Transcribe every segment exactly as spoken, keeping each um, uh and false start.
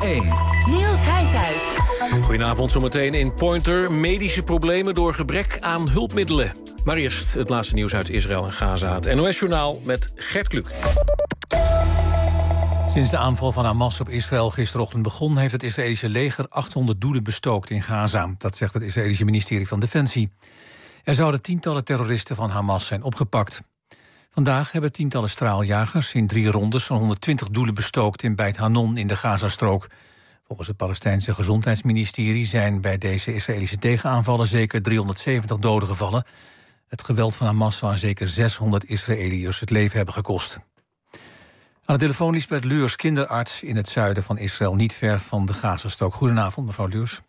één. Niels Heidhuis. Goedenavond, zometeen in Pointer. Medische problemen door gebrek aan hulpmiddelen. Maar eerst het laatste nieuws uit Israël en Gaza. Het N O S-journaal met Gert Kluk. Sinds de aanval van Hamas op Israël gisterochtend begon... heeft het Israëlische leger achthonderd doelen bestookt in Gaza. Dat zegt het Israëlische ministerie van Defensie. Er zouden tientallen terroristen van Hamas zijn opgepakt. Vandaag hebben tientallen straaljagers in drie rondes... zo'n honderdtwintig doelen bestookt in Beit Hanon in de Gazastrook. Volgens het Palestijnse gezondheidsministerie... zijn bij deze Israëlische tegenaanvallen zeker driehonderdzeventig doden gevallen. Het geweld van Hamas zou aan zeker zeshonderd Israëliërs het leven hebben gekost. Aan de telefoon Liesbeth Leurs, kinderarts in het zuiden van Israël... niet ver van de Gazastrook. Goedenavond, mevrouw Leurs.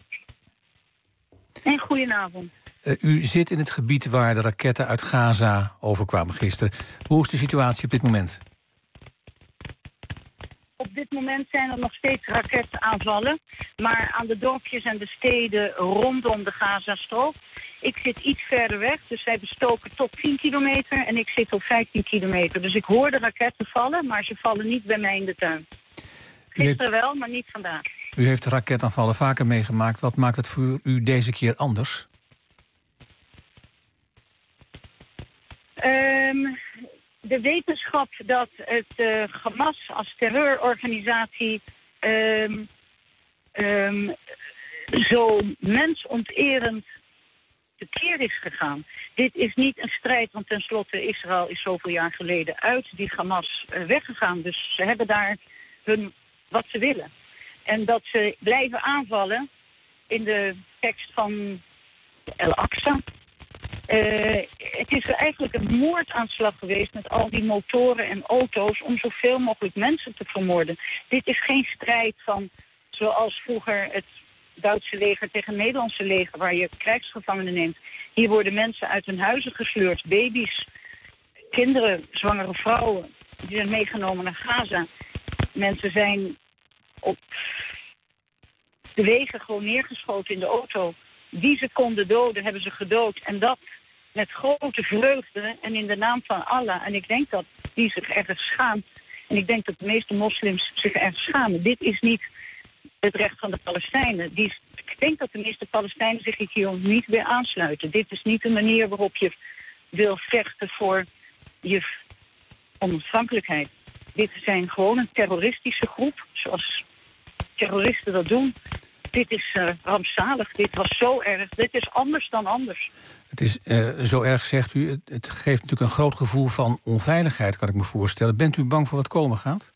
En goedenavond. Uh, u zit in het gebied waar de raketten uit Gaza overkwamen gisteren. Hoe is de situatie op dit moment? Op dit moment zijn er nog steeds raketaanvallen. Maar aan de dorpjes en de steden rondom de Gazastrook... Ik zit iets verder weg, dus zij bestoken tot tien kilometer... en ik zit op vijftien kilometer. Dus ik hoor de raketten vallen, maar ze vallen niet bij mij in de tuin. Gisteren heeft... wel, maar niet vandaag. U heeft raketaanvallen vaker meegemaakt. Wat maakt het voor u deze keer anders? Um, de wetenschap dat het uh, Hamas als terreurorganisatie... Um, um, zo mensonterend tekeer is gegaan. Dit is niet een strijd, want tenslotte Israël is zoveel jaar geleden uit die Hamas uh, weggegaan. Dus ze hebben daar hun wat ze willen. En dat ze blijven aanvallen in de tekst van El-Aqsa. Uh, het is eigenlijk een moordaanslag geweest met al die motoren en auto's om zoveel mogelijk mensen te vermoorden. Dit is geen strijd van zoals vroeger het Duitse leger tegen het Nederlandse leger, waar je krijgsgevangenen neemt. Hier worden mensen uit hun huizen gesleurd, baby's, kinderen, zwangere vrouwen, die zijn meegenomen naar Gaza. Mensen zijn op de wegen gewoon neergeschoten in de auto. Wie ze konden doden, hebben ze gedood. En dat met grote vreugde en in de naam van Allah. En ik denk dat die zich erg schaamt. En ik denk dat de meeste moslims zich erg schamen. Dit is niet het recht van de Palestijnen. Die, ik denk dat de meeste Palestijnen zich hier niet weer aansluiten. Dit is niet de manier waarop je wil vechten voor je onafhankelijkheid. Dit zijn gewoon een terroristische groep, zoals terroristen dat doen. Dit is uh, rampzalig, dit was zo erg, dit is anders dan anders. Het is uh, zo erg, zegt u, het, het geeft natuurlijk een groot gevoel van onveiligheid, kan ik me voorstellen. Bent u bang voor wat komen gaat?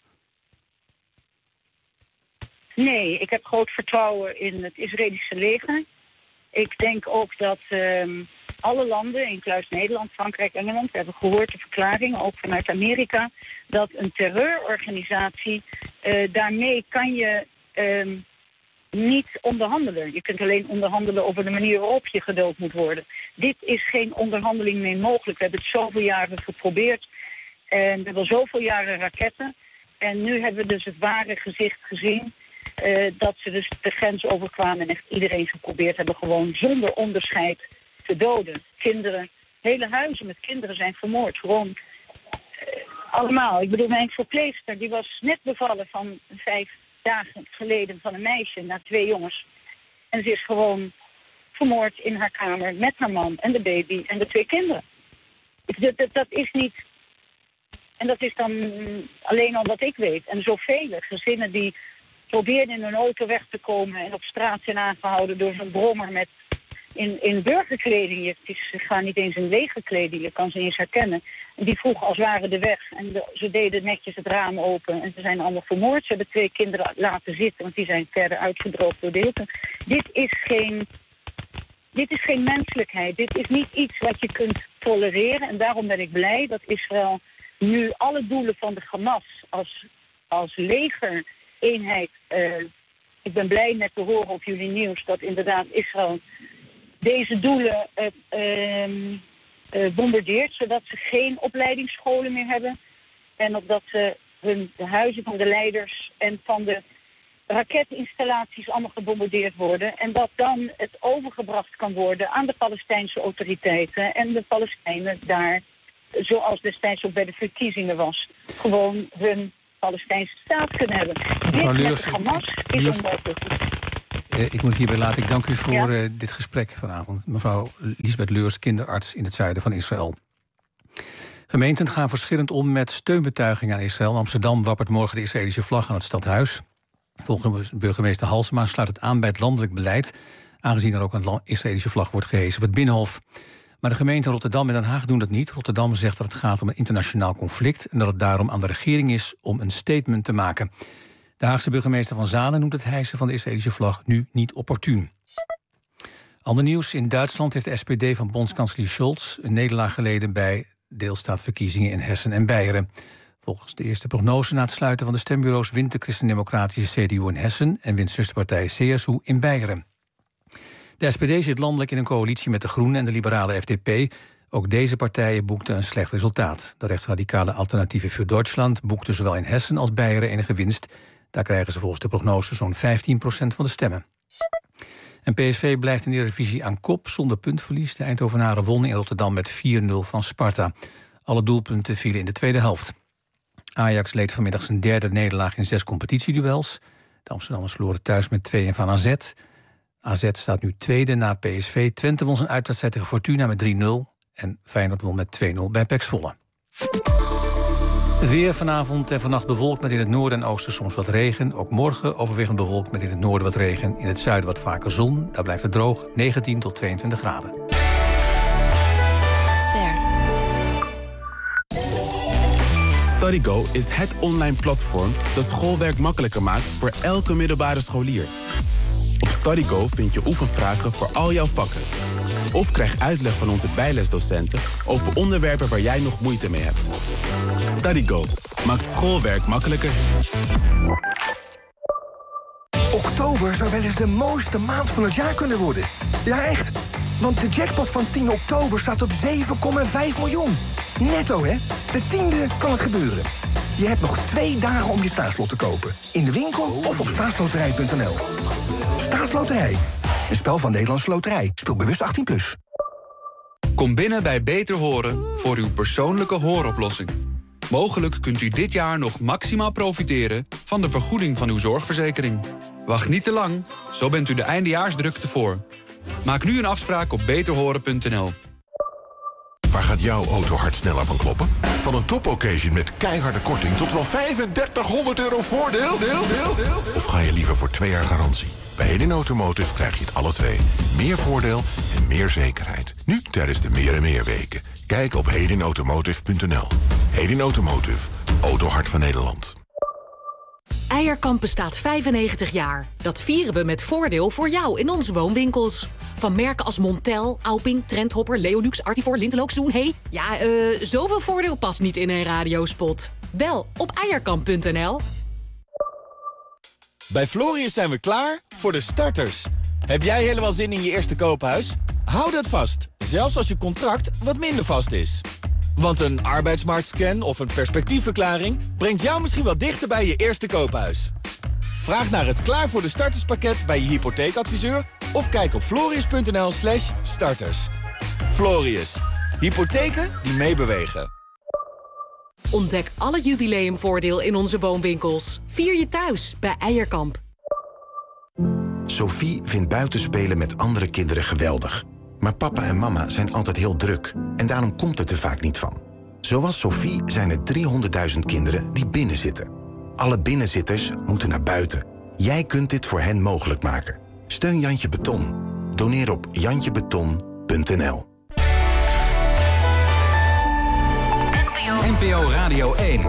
Nee, ik heb groot vertrouwen in het Israëlische leger. Ik denk ook dat um, alle landen, inclusief Nederland, Frankrijk, Engeland, we hebben gehoord de verklaring, ook vanuit Amerika, dat een terreurorganisatie, uh, daarmee kan je um, niet onderhandelen. Je kunt alleen onderhandelen over de manier waarop je gedood moet worden. Dit is geen onderhandeling meer mogelijk. We hebben het zoveel jaren geprobeerd en we hebben zoveel jaren raketten. En nu hebben we dus het ware gezicht gezien. Uh, dat ze dus de grens overkwamen en echt iedereen geprobeerd hebben gewoon zonder onderscheid te doden. Kinderen, hele huizen met kinderen zijn vermoord. Gewoon uh, allemaal. Ik bedoel, mijn verpleegster die was net bevallen van vijf dagen geleden van een meisje naar twee jongens. En ze is gewoon vermoord in haar kamer met haar man en de baby en de twee kinderen. Dat, dat, dat is niet... En dat is dan alleen al wat ik weet. En zoveel gezinnen die probeerden in hun auto weg te komen en op straat zijn aangehouden door zo'n brommer met in, in burgerkleding. Het is, ze gaan niet eens in legerkleding, je kan ze niet eens herkennen. En die vroegen als waren de weg en de, ze deden netjes het raam open en ze zijn allemaal vermoord. Ze hebben twee kinderen laten zitten, want die zijn verder uitgedroogd door de hitte. Dit is geen, dit is geen menselijkheid. Dit is niet iets wat je kunt tolereren en daarom ben ik blij dat Israël nu alle doelen van de Hamas als, als leger eenheid. Uh, ik ben blij net te horen op jullie nieuws dat inderdaad Israël deze doelen uh, uh, uh, bombardeert, zodat ze geen opleidingsscholen meer hebben en opdat ze hun, de huizen van de leiders en van de raketinstallaties allemaal gebombardeerd worden en dat dan het overgebracht kan worden aan de Palestijnse autoriteiten en de Palestijnen daar, zoals destijds ook bij de verkiezingen was, gewoon hun Palestijnse staat kunnen hebben. Mevrouw Dit Leurs, met Hamas is Leurs, onmogelijk. eh, ik moet hierbij laten. Ik dank u voor Ja. uh, dit gesprek vanavond. Mevrouw Liesbeth Leurs, kinderarts in het zuiden van Israël. Gemeenten gaan verschillend om met steunbetuigingen aan Israël. Amsterdam wappert morgen de Israëlische vlag aan het stadhuis. Volgens burgemeester Halsema sluit het aan bij het landelijk beleid, aangezien er ook een Israëlische vlag wordt gehesen op het Binnenhof. Maar de gemeenten Rotterdam en Den Haag doen dat niet. Rotterdam zegt dat het gaat om een internationaal conflict en dat het daarom aan de regering is om een statement te maken. De Haagse burgemeester Van Zanen noemt het hijsen van de Israëlische vlag nu niet opportun. Ander nieuws. In Duitsland heeft de S P D van bondskanselier Scholz een nederlaag geleden bij deelstaatverkiezingen in Hessen en Beieren. Volgens de eerste prognose na het sluiten van de stembureaus wint de christendemocratische C D U in Hessen en wint zusterpartij C S U in Beieren. De S P D zit landelijk in een coalitie met de Groenen en de liberale F D P. Ook deze partijen boekten een slecht resultaat. De rechtsradicale Alternatieven für Deutschland boekten zowel in Hessen als Beieren enige winst. Daar krijgen ze volgens de prognose zo'n vijftien procent van de stemmen. En P S V blijft in de Eredivisie aan kop zonder puntverlies. De Eindhovenaren wonnen in Rotterdam met vier nul van Sparta. Alle doelpunten vielen in de tweede helft. Ajax leed vanmiddag zijn derde nederlaag in zes competitieduels. De Amsterdammers verloren thuis met twee en van A Z. A Z staat nu tweede na P S V. Twente won zijn uitwedstrijd tegen Fortuna met drie nul. En Feyenoord won met twee nul bij P E C Zwolle. Het weer vanavond en vannacht bewolkt met in het noorden en oosten soms wat regen. Ook morgen overwegend bewolkt met in het noorden wat regen. In het zuiden wat vaker zon. Daar blijft het droog, negentien tot tweeëntwintig graden. Ster. StudyGo is het online platform dat schoolwerk makkelijker maakt voor elke middelbare scholier. Op StudyGo vind je oefenvragen voor al jouw vakken. Of krijg uitleg van onze bijlesdocenten over onderwerpen waar jij nog moeite mee hebt. StudyGo maakt schoolwerk makkelijker. Oktober zou wel eens de mooiste maand van het jaar kunnen worden. Ja, echt. Want de jackpot van tien oktober staat op zeven komma vijf miljoen. Netto, hè? De tiende kan het gebeuren. Je hebt nog twee dagen om je staatslot te kopen. In de winkel of op staatsloterij punt n l. Staatsloterij. Een spel van Nederlandse Loterij. Speel bewust achttien plus. Kom binnen bij Beter Horen voor uw persoonlijke hooroplossing. Mogelijk kunt u dit jaar nog maximaal profiteren van de vergoeding van uw zorgverzekering. Wacht niet te lang, zo bent u de eindejaarsdrukte voor. Maak nu een afspraak op beter horen punt n l. Waar gaat jouw auto hard sneller van kloppen? Van een top-occasion met keiharde korting tot wel vijfendertighonderd euro voordeel? Deel, deel, deel. Of ga je liever voor twee jaar garantie? Bij Hedin Automotive krijg je het alle twee. Meer voordeel en meer zekerheid. Nu tijdens de Meer en Meer weken. Kijk op hedin automotive punt n l. Hedin Automotive. Autohart van Nederland. Eierkamp bestaat vijfennegentig jaar. Dat vieren we met voordeel voor jou in onze woonwinkels. Van merken als Montel, Auping, Trendhopper, Leolux, Artivor, Lintelook, Zoen. Hey, ja, eh, uh, zoveel voordeel past niet in een radiospot. Bel op eierkamp punt n l. Bij Florius zijn we klaar voor de starters. Heb jij helemaal zin in je eerste koophuis? Hou dat vast, zelfs als je contract wat minder vast is. Want een arbeidsmarktscan of een perspectiefverklaring brengt jou misschien wel dichter bij je eerste koophuis. Vraag naar het Klaar voor de Starterspakket bij je hypotheekadviseur of kijk op florius punt n l slash starters. Florius, hypotheken die meebewegen. Ontdek alle jubileumvoordeel in onze woonwinkels. Vier je thuis bij Eierkamp. Sophie vindt buitenspelen met andere kinderen geweldig. Maar papa en mama zijn altijd heel druk. En daarom komt het er vaak niet van. Zoals Sophie zijn er driehonderdduizend kinderen die binnenzitten. Alle binnenzitters moeten naar buiten. Jij kunt dit voor hen mogelijk maken. Steun Jantje Beton. Doneer op jantje beton punt n l. N P O Radio één.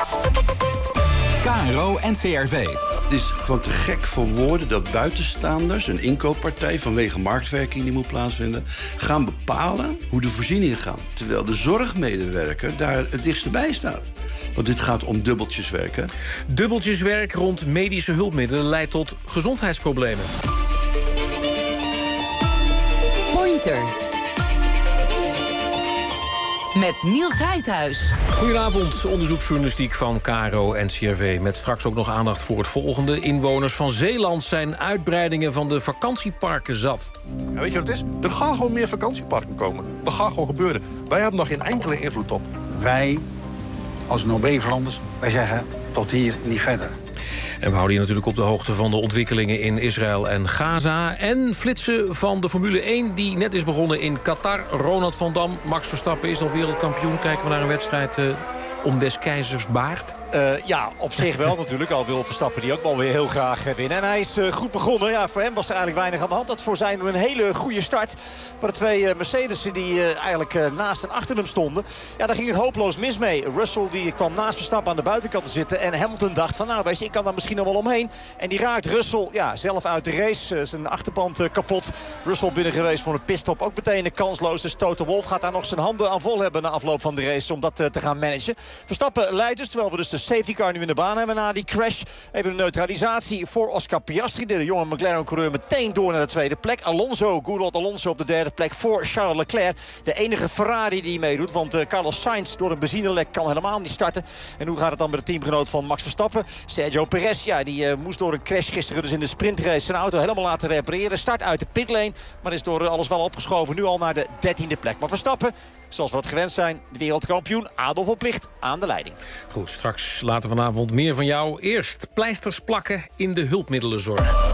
K R O en C R V. Het is gewoon te gek voor woorden dat buitenstaanders, een inkooppartij vanwege marktwerking die moet plaatsvinden, gaan bepalen hoe de voorzieningen gaan. Terwijl de zorgmedewerker daar het dichtst bij staat. Want dit gaat om dubbeltjeswerk, hè? Dubbeltjeswerk rond medische hulpmiddelen leidt tot gezondheidsproblemen. Pointer. Met Niels Heidhuis. Goedenavond, onderzoeksjournalistiek van K R O en C R V. Met straks ook nog aandacht voor het volgende. Inwoners van Zeeland zijn uitbreidingen van de vakantieparken zat. Ja, weet je wat het is? Er gaan gewoon meer vakantieparken komen. Dat gaat gewoon gebeuren. Wij hebben nog geen enkele invloed op. Wij, als Noord-Beverlanders, wij zeggen... tot hier niet verder. En we houden je natuurlijk op de hoogte van de ontwikkelingen in Israël en Gaza. En flitsen van de Formule één die net is begonnen in Qatar. Ronald van Dam, Max Verstappen is al wereldkampioen. Kijken we naar een wedstrijd uh, om des keizers baard. Uh, ja, op zich wel natuurlijk. Al wil Verstappen die ook wel weer heel graag winnen. En hij is uh, goed begonnen. Ja, voor hem was er eigenlijk weinig aan de hand. Dat voor zijn een hele goede start. Maar de twee uh, Mercedes'en die uh, eigenlijk uh, naast en achter hem stonden. Ja, daar ging het hopeloos mis mee. Russell die kwam naast Verstappen aan de buitenkant te zitten. En Hamilton dacht van nou wees, ik kan daar misschien nog wel omheen. En die raakt Russell ja, zelf uit de race. Uh, zijn achterband uh, kapot. Russell binnen geweest voor een pitstop. Ook meteen een kansloos. Dus Toto Wolff gaat daar nog zijn handen aan vol hebben na afloop van de race. Om dat uh, te gaan managen. Verstappen leidt dus. Terwijl we dus de safety car nu in de baan hebben na die crash. Even een neutralisatie voor Oscar Piastri. De jonge McLaren-coureur meteen door naar de tweede plek. Alonso, Good Alonso op de derde plek voor Charles Leclerc. De enige Ferrari die meedoet. Want uh, Carlos Sainz door een benzinelek kan helemaal niet starten. En hoe gaat het dan met de teamgenoot van Max Verstappen? Sergio Perez, ja, die uh, moest door een crash gisteren dus in de sprintrace zijn auto helemaal laten repareren. Start uit de pitlane, maar is door uh, alles wel opgeschoven. Nu al naar de dertiende plek. Maar Verstappen, zoals we het gewend zijn, de wereldkampioen Adolf Oplicht aan de leiding. Goed, straks later vanavond meer van jou. Eerst pleisters plakken in de hulpmiddelenzorg.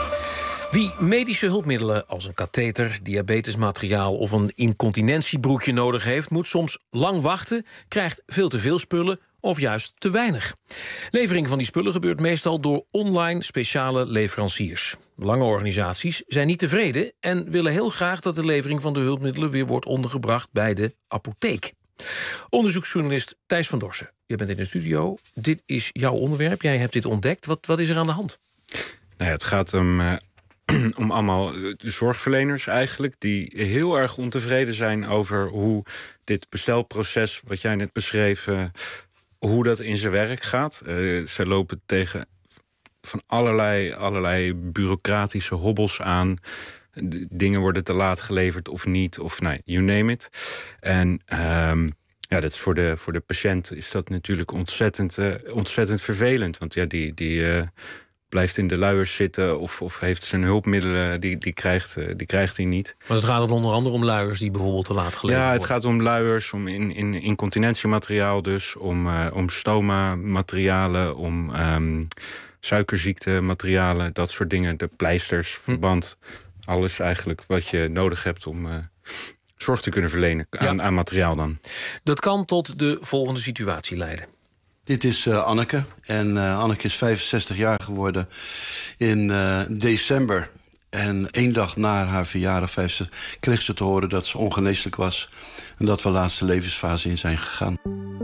Wie medische hulpmiddelen als een katheter, diabetesmateriaal of een incontinentiebroekje nodig heeft, moet soms lang wachten, krijgt veel te veel spullen of juist te weinig. Levering van die spullen gebeurt meestal door online speciale leveranciers. Lange organisaties zijn niet tevreden en willen heel graag dat de levering van de hulpmiddelen weer wordt ondergebracht bij de apotheek. Onderzoeksjournalist Thijs van Dorsen, je bent in de studio. Dit is jouw onderwerp, jij hebt dit ontdekt. Wat, wat is er aan de hand? Nou ja, het gaat om, uh, om allemaal zorgverleners eigenlijk, die heel erg ontevreden zijn over hoe dit bestelproces, wat jij net beschreef, uh, hoe dat in zijn werk gaat. Uh, ze lopen tegen van allerlei, allerlei bureaucratische hobbels aan. D- dingen worden te laat geleverd of niet, of nee, you name it. En um, ja, dat is voor de, voor de patiënt is dat natuurlijk ontzettend, uh, ontzettend vervelend. Want ja, die, die uh, blijft in de luiers zitten of, of heeft zijn hulpmiddelen, die, die, krijgt, uh, die krijgt hij niet. Maar het gaat dan onder andere om luiers die bijvoorbeeld te laat geleverd Ja, het worden. gaat om luiers, om in, in, incontinentiemateriaal dus, om, uh, om stoma-materialen, om um, suikerziektematerialen, dat soort dingen. De pleisters, verband, hm. alles eigenlijk wat je nodig hebt om uh, zorg te kunnen verlenen aan, ja. aan materiaal dan. Dat kan tot de volgende situatie leiden. Dit is uh, Anneke. En uh, Anneke is vijfenzestig jaar geworden in uh, december. En één dag na haar verjaardag vijfenzestig, kreeg ze te horen dat ze ongeneeslijk was. En dat we de laatste levensfase in zijn gegaan.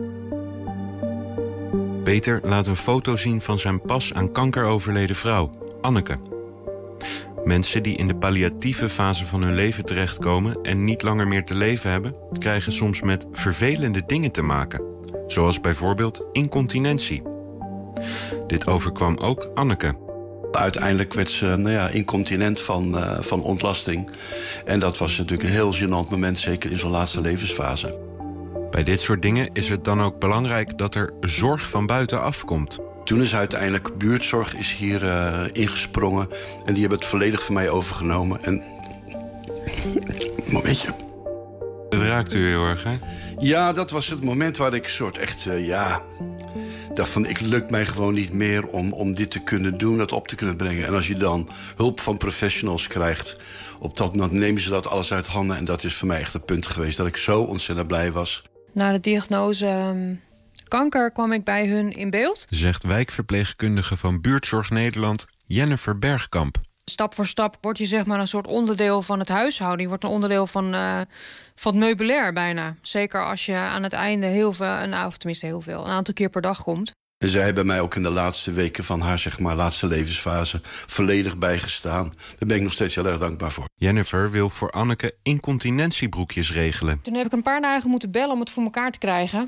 Peter laat een foto zien van zijn pas aan kanker overleden vrouw, Anneke. Mensen die in de palliatieve fase van hun leven terechtkomen en niet langer meer te leven hebben, krijgen soms met vervelende dingen te maken. Zoals bijvoorbeeld incontinentie. Dit overkwam ook Anneke. Uiteindelijk werd ze nou ja, incontinent van, uh, van ontlasting. En dat was natuurlijk een heel gênant moment, zeker in zo'n laatste levensfase. Bij dit soort dingen is het dan ook belangrijk dat er zorg van buitenaf komt. Toen is uiteindelijk buurtzorg is hier uh, ingesprongen. En die hebben het volledig van mij overgenomen. En... Momentje. Het raakt u heel erg, hè? Ja, dat was het moment waar ik soort echt, uh, ja... dacht van, ik lukt mij gewoon niet meer om, om dit te kunnen doen, dat op te kunnen brengen. En als je dan hulp van professionals krijgt, op dat moment nemen ze dat alles uit handen. En dat is voor mij echt het punt geweest dat ik zo ontzettend blij was. Na de diagnose um, kanker kwam ik bij hun in beeld. Zegt wijkverpleegkundige van Buurtzorg Nederland, Jennifer Bergkamp. Stap voor stap word je zeg maar een soort onderdeel van het huishouden. Je wordt een onderdeel van, uh, van het meubilair bijna. Zeker als je aan het einde heel veel, nou, of tenminste heel veel, een aantal keer per dag komt. En zij hebben mij ook in de laatste weken van haar zeg maar, laatste levensfase volledig bijgestaan. Daar ben ik nog steeds heel erg dankbaar voor. Jennifer wil voor Anneke incontinentiebroekjes regelen. Toen heb ik een paar dagen moeten bellen om het voor elkaar te krijgen.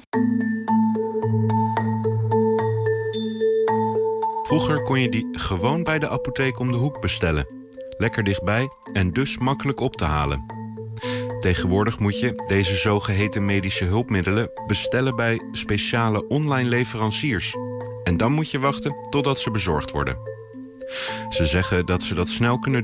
Vroeger kon je die gewoon bij de apotheek om de hoek bestellen. Lekker dichtbij en dus makkelijk op te halen. Tegenwoordig moet je deze zogeheten medische hulpmiddelen bestellen bij speciale online leveranciers. En dan moet je wachten totdat ze bezorgd worden. Ze zeggen dat ze dat snel kunnen doen,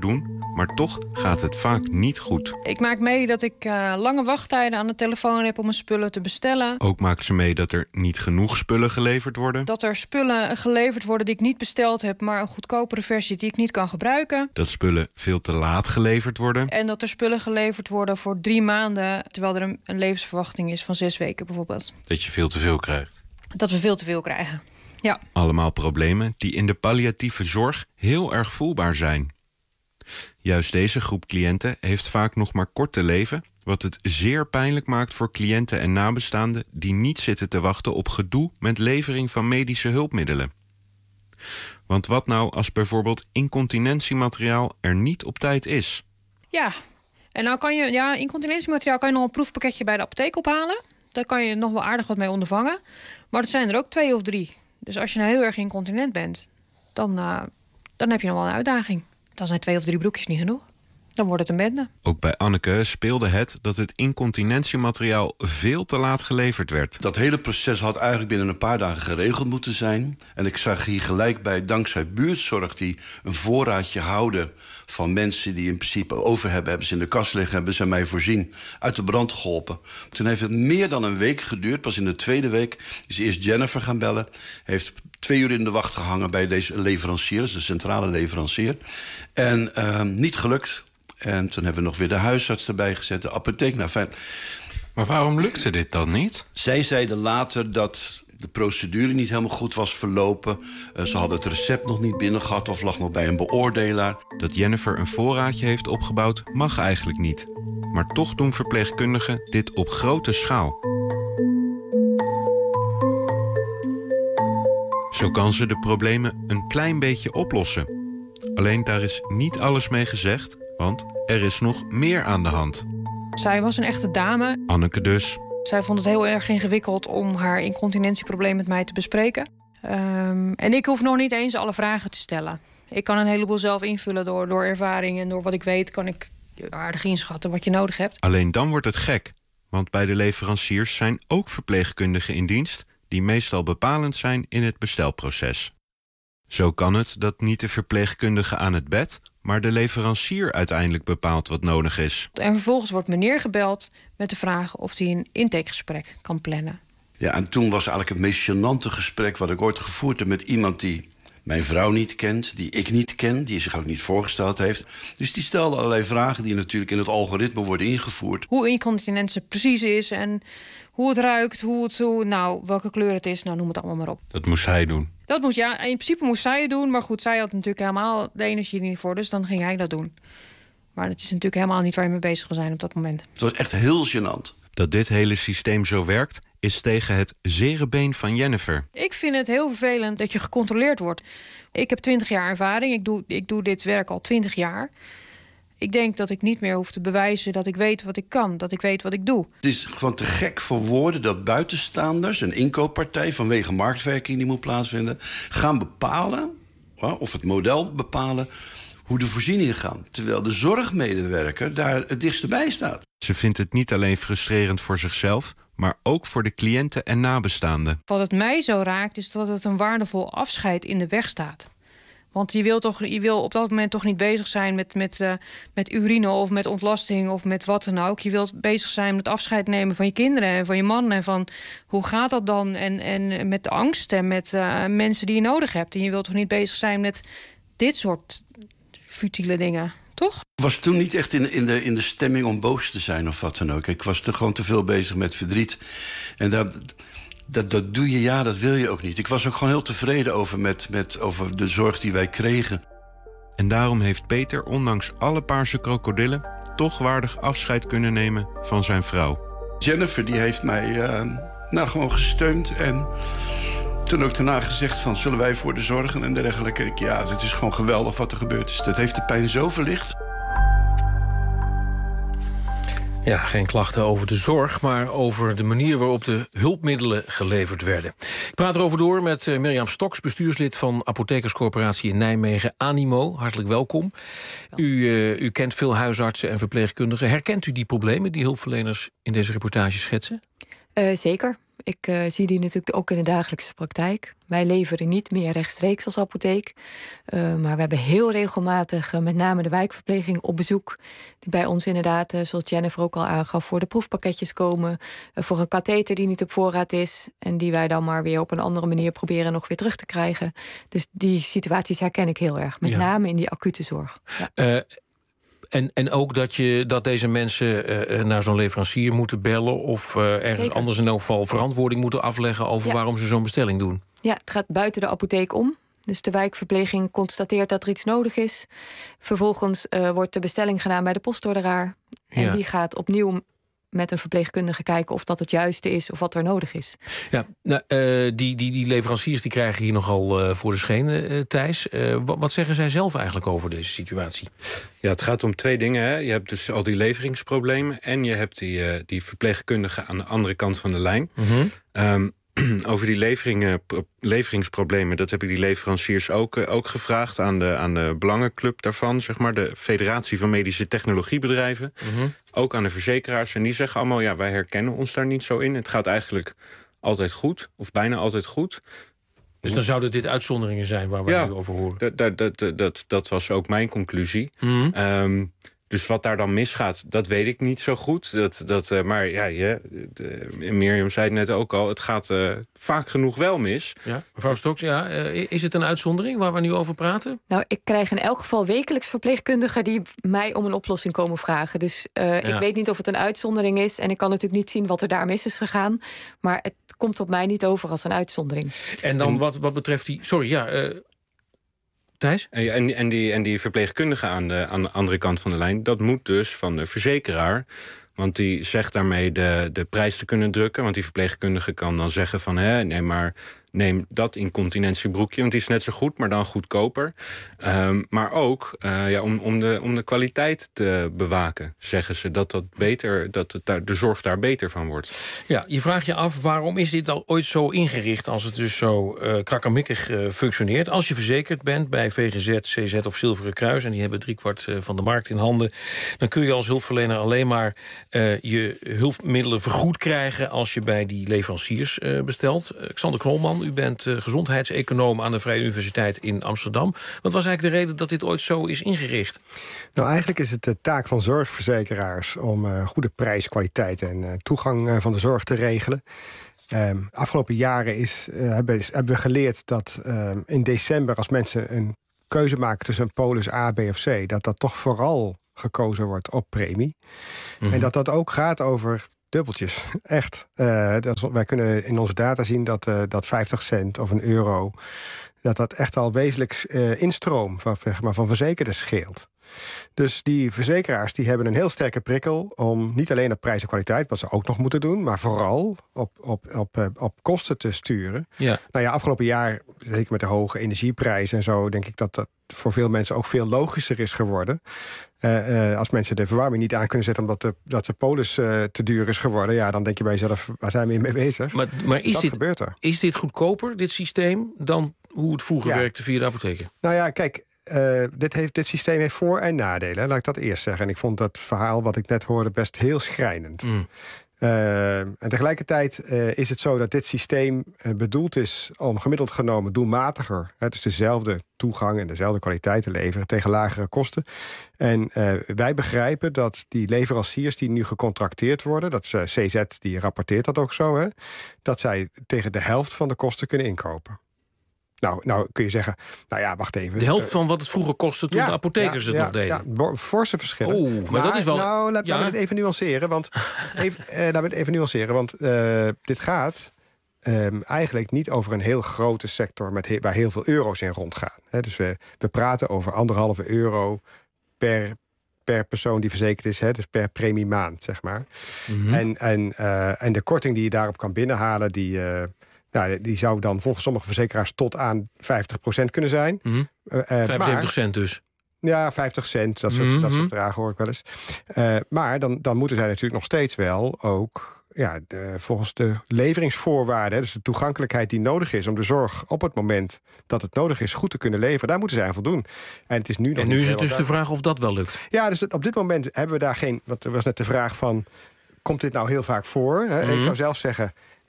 maar toch gaat het vaak niet goed. Ik maak mee dat ik uh, lange wachttijden aan de telefoon heb om mijn spullen te bestellen. Ook maakt ze mee dat er niet genoeg spullen geleverd worden. Dat er spullen geleverd worden die ik niet besteld heb, maar een goedkopere versie die ik niet kan gebruiken. Dat spullen veel te laat geleverd worden. En dat er spullen geleverd worden voor drie maanden, terwijl er een, een levensverwachting is van zes weken bijvoorbeeld. Dat je veel te veel krijgt. Dat we veel te veel krijgen, ja. Allemaal problemen die in de palliatieve zorg heel erg voelbaar zijn. Juist deze groep cliënten heeft vaak nog maar kort te leven, wat het zeer pijnlijk maakt voor cliënten en nabestaanden die niet zitten te wachten op gedoe met levering van medische hulpmiddelen. Want wat nou als bijvoorbeeld incontinentiemateriaal er niet op tijd is? Ja, en nou kan je, ja, incontinentiemateriaal kan je nog een proefpakketje bij de apotheek ophalen. Daar kan je nog wel aardig wat mee ondervangen. Maar het zijn er ook twee of drie. Dus als je nou heel erg incontinent bent, dan, uh, dan heb je nog wel een uitdaging. Dan zijn twee of drie broekjes niet genoeg. Dan wordt het een bende. Ook bij Anneke speelde het dat het incontinentiemateriaal veel te laat geleverd werd. Dat hele proces had eigenlijk binnen een paar dagen geregeld moeten zijn. En ik zag hier gelijk bij, dankzij buurtzorg, die een voorraadje houden van mensen die in principe over hebben, hebben ze in de kast liggen, hebben ze mij voorzien, uit de brand geholpen. Toen heeft het meer dan een week geduurd. Pas in de tweede week is eerst Jennifer gaan bellen. Heeft twee uur in de wacht gehangen bij deze leverancier, dus de centrale leverancier. En uh, niet gelukt. En toen hebben we nog weer de huisarts erbij gezet, de apotheek. Nou, fijn. Maar waarom lukte dit dan niet? Zij zeiden later dat de procedure niet helemaal goed was verlopen. Uh, ze hadden het recept nog niet binnen gehad of lag nog bij een beoordelaar. Dat Jennifer een voorraadje heeft opgebouwd mag eigenlijk niet. Maar toch doen verpleegkundigen dit op grote schaal. Zo kan ze de problemen een klein beetje oplossen. Alleen daar is niet alles mee gezegd, want er is nog meer aan de hand. Zij was een echte dame. Anneke dus. Zij vond het heel erg ingewikkeld om haar incontinentieprobleem met mij te bespreken. Um, en ik hoef nog niet eens alle vragen te stellen. Ik kan een heleboel zelf invullen door, door ervaring en door wat ik weet kan ik aardig inschatten wat je nodig hebt. Alleen dan wordt het gek, want bij de leveranciers zijn ook verpleegkundigen in dienst die meestal bepalend zijn in het bestelproces. Zo kan het dat niet de verpleegkundige aan het bed, maar de leverancier uiteindelijk bepaalt wat nodig is. En vervolgens wordt meneer gebeld met de vraag of hij een intakegesprek kan plannen. Ja, en toen was eigenlijk het meest gênante gesprek wat ik ooit gevoerd heb met iemand die mijn vrouw niet kent, die ik niet ken, die zich ook niet voorgesteld heeft. Dus die stelde allerlei vragen die natuurlijk in het algoritme worden ingevoerd. Hoe incontinentie precies is en hoe het ruikt, hoe het zo, nou, welke kleur het is, nou noem het allemaal maar op. Dat moest hij doen. Dat moest, ja, in principe moest zij het doen, maar goed, zij had natuurlijk helemaal de energie niet voor, dus dan ging hij dat doen. Maar het is natuurlijk helemaal niet waar je mee bezig wil zijn op dat moment. Het was echt heel gênant. Dat dit hele systeem zo werkt, is tegen het zere been van Jennifer. Ik vind het heel vervelend dat je gecontroleerd wordt. Ik heb twintig jaar ervaring, ik doe, ik doe dit werk al twintig jaar. Ik denk dat ik niet meer hoef te bewijzen dat ik weet wat ik kan, dat ik weet wat ik doe. Het is gewoon te gek voor woorden dat buitenstaanders, een inkooppartij vanwege marktwerking die moet plaatsvinden, gaan bepalen, of het model bepalen, hoe de voorzieningen gaan. Terwijl de zorgmedewerker daar het dichtst bij staat. Ze vindt het niet alleen frustrerend voor zichzelf, maar ook voor de cliënten en nabestaanden. Wat het mij zo raakt, is dat het een waardevol afscheid in de weg staat. Want je wil, toch, je wil op dat moment toch niet bezig zijn met, met, uh, met urine of met ontlasting of met wat dan ook. Je wilt bezig zijn met afscheid nemen van je kinderen en van je man. En van hoe gaat dat dan? En, en met de angst en met uh, mensen die je nodig hebt. En je wilt toch niet bezig zijn met dit soort futiele dingen, toch? Ik was toen niet echt in, in, de, in de stemming om boos te zijn of wat dan ook. Ik was er gewoon te veel bezig met verdriet. En daar... Dat, dat doe je, ja, dat wil je ook niet. Ik was ook gewoon heel tevreden over, met, met, over de zorg die wij kregen. En daarom heeft Peter, ondanks alle paarse krokodillen, toch waardig afscheid kunnen nemen van zijn vrouw. Jennifer die heeft mij uh, nou, gewoon gesteund. En toen ook daarna gezegd van, zullen wij voor de zorgen en dergelijke. Ja, het is gewoon geweldig wat er gebeurd is. Dat heeft de pijn zo verlicht. Ja, geen klachten over de zorg, maar over de manier waarop de hulpmiddelen geleverd werden. Ik praat erover door met uh, Mirjam Stoks, bestuurslid van Apothekerscorporatie in Nijmegen, Animo. Hartelijk welkom. U, uh, u kent veel huisartsen en verpleegkundigen. Herkent u die problemen die hulpverleners in deze reportage schetsen? Uh, zeker. Ik uh, zie die natuurlijk ook in de dagelijkse praktijk. Wij leveren niet meer rechtstreeks als apotheek. Uh, maar we hebben heel regelmatig uh, met name de wijkverpleging op bezoek. Die bij ons inderdaad, uh, zoals Jennifer ook al aangaf, voor de proefpakketjes komen. Uh, voor een katheter die niet op voorraad is. En die wij dan maar weer op een andere manier proberen nog weer terug te krijgen. Dus die situaties herken ik heel erg. Met ja. name in die acute zorg. Ja. Uh, En, en ook dat, je, dat deze mensen uh, naar zo'n leverancier moeten bellen... of uh, ergens Zeker. anders in elk geval verantwoording moeten afleggen... over ja. waarom ze zo'n bestelling doen. Ja, het gaat buiten de apotheek om. Dus de wijkverpleging constateert dat er iets nodig is. Vervolgens uh, wordt de bestelling gedaan bij de postorderaar. En ja. die gaat opnieuw met een verpleegkundige kijken of dat het juiste is... of wat er nodig is. Ja, nou, uh, die, die, die leveranciers die krijgen hier nogal uh, voor de schenen, uh, Thijs. Uh, wat, wat zeggen zij zelf eigenlijk over deze situatie? Ja, het gaat om twee dingen. Hè. Je hebt dus al die leveringsproblemen... en je hebt die, uh, die verpleegkundigen aan de andere kant van de lijn. Mm-hmm. Um, over die leveringen, leveringsproblemen, dat heb ik die leveranciers ook, uh, ook gevraagd... aan de, aan de belangenclub daarvan, zeg maar, de Federatie van Medische Technologiebedrijven. Mm-hmm. Ook aan de verzekeraars. En die zeggen allemaal, ja, wij herkennen ons daar niet zo in. Het gaat eigenlijk altijd goed, of bijna altijd goed. Dus dan zouden dit uitzonderingen zijn waar we ja, nu over horen? Dat, dat, dat, dat, dat was ook mijn conclusie. Mm-hmm. Um, Dus wat daar dan misgaat, dat weet ik niet zo goed. Dat, dat, uh, maar ja, je, de, Mirjam zei het net ook al... het gaat uh, vaak genoeg wel mis. Ja, mevrouw Stoks, ja, uh, is het een uitzondering waar we nu over praten? Nou, ik krijg in elk geval wekelijks verpleegkundigen... die mij om een oplossing komen vragen. Dus uh, ja. ik weet niet of het een uitzondering is... en ik kan natuurlijk niet zien wat er daar mis is gegaan. Maar het komt op mij niet over als een uitzondering. En dan en, wat, wat betreft die... Sorry, ja... Uh, Thijs? En, en, die, en die verpleegkundige aan de, aan de andere kant van de lijn... dat moet dus van de verzekeraar. Want die zegt daarmee de, de prijs te kunnen drukken. Want die verpleegkundige kan dan zeggen van... Hé, nee, maar neem dat incontinentiebroekje, want die is net zo goed, maar dan goedkoper. Um, maar ook uh, ja, om, om, de, om de kwaliteit te bewaken, zeggen ze. Dat, dat, beter, dat het daar, de zorg daar beter van wordt. Ja, je vraagt je af, waarom is dit al ooit zo ingericht... als het dus zo uh, krakkemikkig uh, functioneert? Als je verzekerd bent bij V G Z, C Z of Zilveren Kruis... en die hebben driekwart uh, van de markt in handen... dan kun je als hulpverlener alleen maar uh, je hulpmiddelen vergoed krijgen... als je bij die leveranciers uh, bestelt. Uh, Xander Knolman, u bent uh, gezondheidseconoom aan de Vrije Universiteit in Amsterdam. Wat was eigenlijk de reden dat dit ooit zo is ingericht? Nou, eigenlijk is het de taak van zorgverzekeraars... om uh, goede prijs, kwaliteit en uh, toegang uh, van de zorg te regelen. Um, afgelopen jaren is, uh, hebben, hebben we geleerd dat uh, in december... als mensen een keuze maken tussen een polis A, B of C... dat dat toch vooral gekozen wordt op premie. Mm-hmm. En dat dat ook gaat over... dubbeltjes, echt. Uh, dat is, wij kunnen in onze data zien dat, uh, dat vijftig cent of een euro... dat dat echt al wezenlijk uh, instroom van, zeg maar, van verzekerden scheelt. Dus die verzekeraars die hebben een heel sterke prikkel... om niet alleen op prijs en kwaliteit, wat ze ook nog moeten doen... maar vooral op, op, op, uh, op kosten te sturen. Ja. Nou ja, afgelopen jaar, zeker met de hoge energieprijzen en zo... denk ik dat dat voor veel mensen ook veel logischer is geworden. Uh, uh, als mensen de verwarming niet aan kunnen zetten... omdat de, dat de polis uh, te duur is geworden... ja, dan denk je bij jezelf, waar zijn we mee bezig? Maar, maar is, dat dit, gebeurt er. Is dit goedkoper, dit systeem... dan hoe het vroeger ja. werkte via de apotheken? Nou ja, kijk... Uh, dit, heeft, dit systeem heeft voor- en nadelen, laat ik dat eerst zeggen. En ik vond dat verhaal wat ik net hoorde best heel schrijnend. Mm. Uh, en tegelijkertijd uh, is het zo dat dit systeem uh, bedoeld is... om gemiddeld genomen doelmatiger... Hè, dus dezelfde toegang en dezelfde kwaliteit te leveren... tegen lagere kosten. En uh, wij begrijpen dat die leveranciers die nu gecontracteerd worden... dat uh, C Z die rapporteert dat ook zo... Hè, dat zij tegen de helft van de kosten kunnen inkopen. Nou, nou kun je zeggen, nou ja, wacht even. De helft van wat het vroeger kostte toen ja, de apothekers ja, het ja, nog deden. Ja, forse verschillen. Oeh, maar, maar dat is wel... Nou, laat, ja. laten we het even nuanceren. Want, even, eh, laten we het even nuanceren, want uh, dit gaat um, eigenlijk niet over een heel grote sector... Met he- waar heel veel euro's in rondgaan. He, dus we, we praten over anderhalve euro per... per persoon die verzekerd is, hè, dus per premie maand, zeg maar. Mm-hmm. En, en, uh, en de korting die je daarop kan binnenhalen... die, uh, nou, die zou dan volgens sommige verzekeraars... tot aan vijftig procent kunnen zijn. Mm-hmm. Uh, uh, vijfenzeventig cent dus. Ja, vijftig cent, dat soort, mm-hmm. dat soort bedragen hoor ik wel eens. Uh, maar dan, dan moeten zij natuurlijk nog steeds wel ook... Ja, de, volgens de leveringsvoorwaarden, dus de toegankelijkheid die nodig is... om de zorg op het moment dat het nodig is goed te kunnen leveren... daar moeten zij aan voldoen. En, het is nu, en nu is het dus de vraag of dat wel lukt. Ja, dus op dit moment hebben we daar geen... Wat was net de vraag van, komt dit nou heel vaak voor? Hè? Mm-hmm. Ik zou zelf zeggen...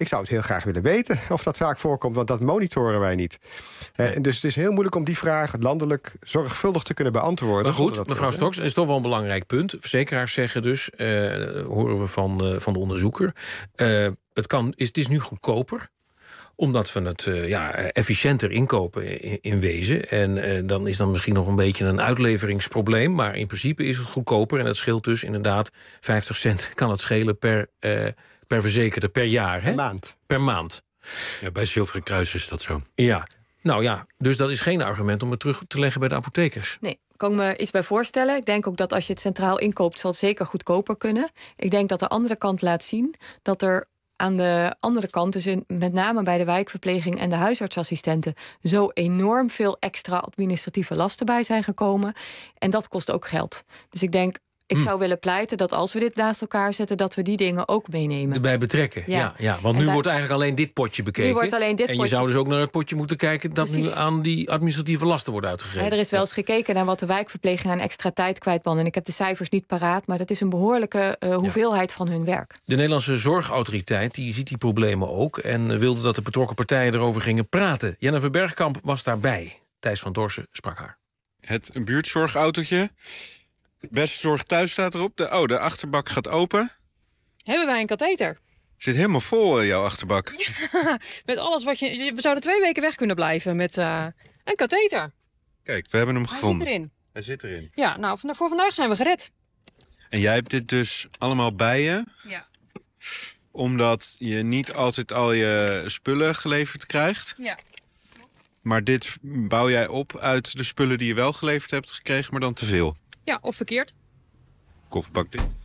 Ik zou het heel graag willen weten of dat vaak voorkomt, want dat monitoren wij niet. Uh, dus het is heel moeilijk om die vraag landelijk zorgvuldig te kunnen beantwoorden. Maar goed, mevrouw Stokes, het is toch wel een belangrijk punt. Verzekeraars zeggen dus, uh, horen we van, uh, van de onderzoeker, Uh, het, kan, is, het is nu goedkoper, omdat we het uh, ja, efficiënter inkopen in, in wezen. En uh, dan is dan misschien nog een beetje een uitleveringsprobleem. Maar in principe is het goedkoper. En dat scheelt dus inderdaad vijftig cent kan het schelen per, uh, per verzekerde per jaar. Hè? Per maand. Per maand. Ja, bij Zilveren Kruis is dat zo. Ja, nou ja, dus dat is geen argument om het terug te leggen bij de apothekers. Nee. Kan ik me iets bij voorstellen. Ik denk ook dat als je het centraal inkoopt, zal het zeker goedkoper kunnen. Ik denk dat de andere kant laat zien dat er aan de andere kant, dus in, met name bij de wijkverpleging en de huisartsassistenten, zo enorm veel extra administratieve lasten bij zijn gekomen. En dat kost ook geld. Dus ik denk, ik hm. zou willen pleiten dat als we dit naast elkaar zetten, dat we die dingen ook meenemen. Erbij betrekken, ja. ja, ja. Want en nu daar, wordt eigenlijk alleen dit potje bekeken. Nu wordt alleen dit en je potje. zou dus ook naar het potje moeten kijken dat Precies. nu aan die administratieve lasten wordt uitgegeven. Ja, er is wel eens gekeken naar wat de wijkverpleging aan extra tijd kwijt was. En ik heb de cijfers niet paraat, maar dat is een behoorlijke uh, hoeveelheid ja. van hun werk. De Nederlandse Zorgautoriteit die ziet die problemen ook en wilde dat de betrokken partijen erover gingen praten. Jennifer Bergkamp was daarbij. Thijs van Dorsen sprak haar. Het een buurtzorgautootje. Beste zorg thuis staat erop. De, oh, de achterbak gaat open. Hebben wij een katheter? Zit helemaal vol, jouw achterbak. Ja, met alles wat je... We zouden twee weken weg kunnen blijven met uh, een katheter. Kijk, we hebben hem Hij gevonden. Hij zit erin. Hij zit erin. Ja, nou, voor vandaag zijn we gered. En jij hebt dit dus allemaal bij je? Ja. Omdat je niet altijd al je spullen geleverd krijgt? Ja. Maar dit bouw jij op uit de spullen die je wel geleverd hebt gekregen, maar dan te veel? Ja, of verkeerd. Kofferbak dicht.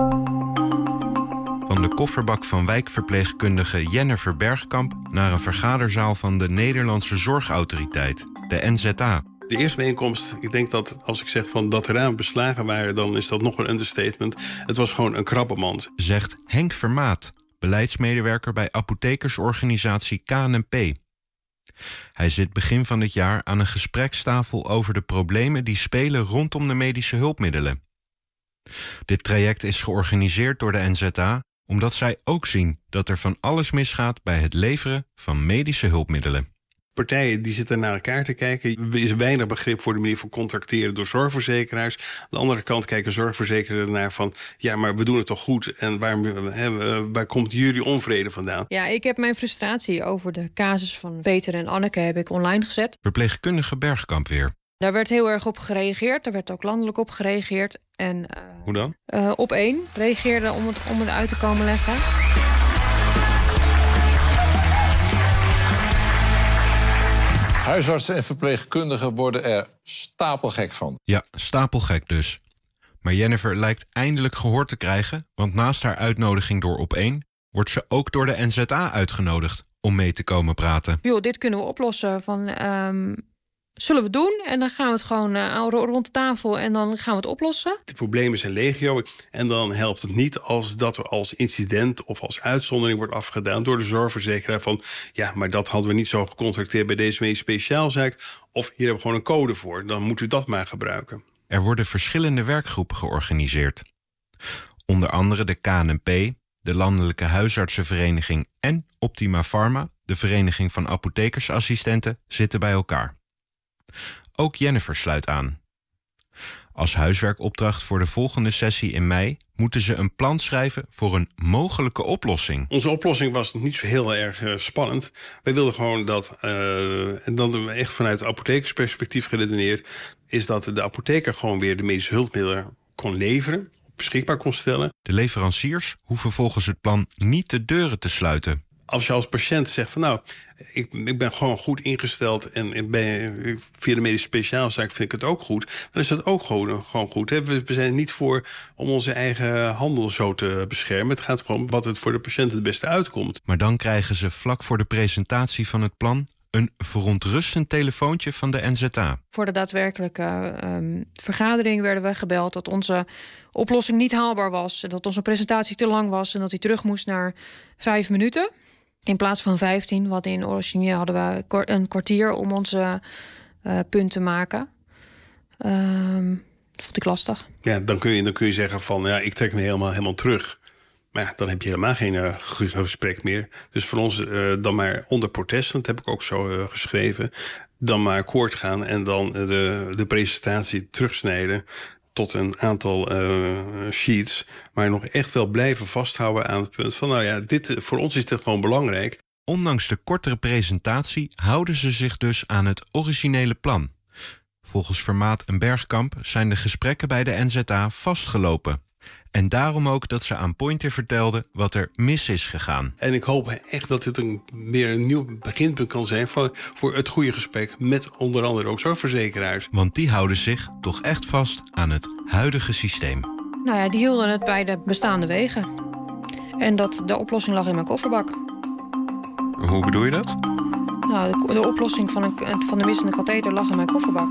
Van de kofferbak van wijkverpleegkundige Jennifer Bergkamp naar een vergaderzaal van de Nederlandse Zorgautoriteit, de N Z A. De eerste bijeenkomst, ik denk dat als ik zeg van dat de ramen beslagen waren, dan is dat nog een understatement. Het was gewoon een krabbenmand. Zegt Henk Vermaat, beleidsmedewerker bij apothekersorganisatie K N P. Hij zit begin van dit jaar aan een gesprekstafel over de problemen die spelen rondom de medische hulpmiddelen. Dit traject is georganiseerd door de N Z A omdat zij ook zien dat er van alles misgaat bij het leveren van medische hulpmiddelen. Partijen die zitten naar elkaar te kijken. Er is weinig begrip voor de manier van contracteren door zorgverzekeraars. Aan de andere kant kijken zorgverzekeraars naar van, ja, maar we doen het toch goed. En waar, hè, waar komt jullie onvrede vandaan? Ja, ik heb mijn frustratie over de casus van Peter en Anneke heb ik online gezet. Verpleegkundige Bergkamp weer. Daar werd heel erg op gereageerd. Daar werd ook landelijk op gereageerd. En, uh, Hoe dan? Uh, op één reageerde om het, om het uit te komen leggen. Huisartsen en verpleegkundigen worden er stapelgek van. Ja, stapelgek dus. Maar Jennifer lijkt eindelijk gehoor te krijgen, want naast haar uitnodiging door Op één wordt ze ook door de N Z A uitgenodigd om mee te komen praten. Joh, dit kunnen we oplossen. Van, um, zullen we doen? En dan gaan we het gewoon uh, rond de tafel en dan gaan we het oplossen. De problemen zijn legio en dan helpt het niet als dat er als incident of als uitzondering wordt afgedaan door de zorgverzekeraar van, ja, maar dat hadden we niet zo gecontracteerd bij deze medische speciaalzaak. Of hier hebben we gewoon een code voor. Dan moet u dat maar gebruiken. Er worden verschillende werkgroepen georganiseerd. Onder andere de K N P, de Landelijke Huisartsenvereniging en Optima Pharma, de Vereniging van Apothekersassistenten, zitten bij elkaar. Ook Jennifer sluit aan. Als huiswerkopdracht voor de volgende sessie in mei moeten ze een plan schrijven voor een mogelijke oplossing. Onze oplossing was niet zo heel erg uh, spannend. Wij wilden gewoon dat, uh, en dan echt vanuit apothekersperspectief geredeneerd, is dat de apotheker gewoon weer de medische hulpmiddelen kon leveren, beschikbaar kon stellen. De leveranciers hoeven volgens het plan niet de deuren te sluiten. Als je als patiënt zegt van nou, ik, ik ben gewoon goed ingesteld en ik ben, via de medische speciaalzaak vind ik het ook goed, dan is dat ook gewoon, gewoon goed. Hè? We, we zijn er niet voor om onze eigen handel zo te beschermen. Het gaat gewoon wat het voor de patiënt het beste uitkomt. Maar dan krijgen ze vlak voor de presentatie van het plan een verontrustend telefoontje van de N Z A. Voor de daadwerkelijke um, vergadering werden we gebeld dat onze oplossing niet haalbaar was. En dat onze presentatie te lang was en dat hij terug moest naar vijf minuten. In plaats van vijftien, wat in origineel hadden we een kwartier om onze uh, punt te maken. Um, dat vond ik lastig. Ja, dan kun je, dan kun je zeggen van ja, ik trek me helemaal, helemaal terug. Maar ja, dan heb je helemaal geen uh, gesprek meer. Dus voor ons uh, dan maar onder protest, dat heb ik ook zo uh, geschreven... dan maar akkoord gaan en dan de, de presentatie terugsnijden... tot een aantal uh, sheets, maar nog echt wel blijven vasthouden aan het punt van... nou ja, dit, voor ons is dit gewoon belangrijk. Ondanks de kortere presentatie houden ze zich dus aan het originele plan. Volgens Vermaat en Bergkamp zijn de gesprekken bij de N Z A vastgelopen. En daarom ook dat ze aan Pointer vertelden wat er mis is gegaan. En ik hoop echt dat dit een, weer een nieuw beginpunt kan zijn... voor, voor het goede gesprek met onder andere ook zorgverzekeraars. Want die houden zich toch echt vast aan het huidige systeem. Nou ja, die hielden het bij de bestaande wegen. En dat de oplossing lag in mijn kofferbak. Hoe bedoel je dat? Nou, de, de oplossing van, een, van de missende katheter lag in mijn kofferbak.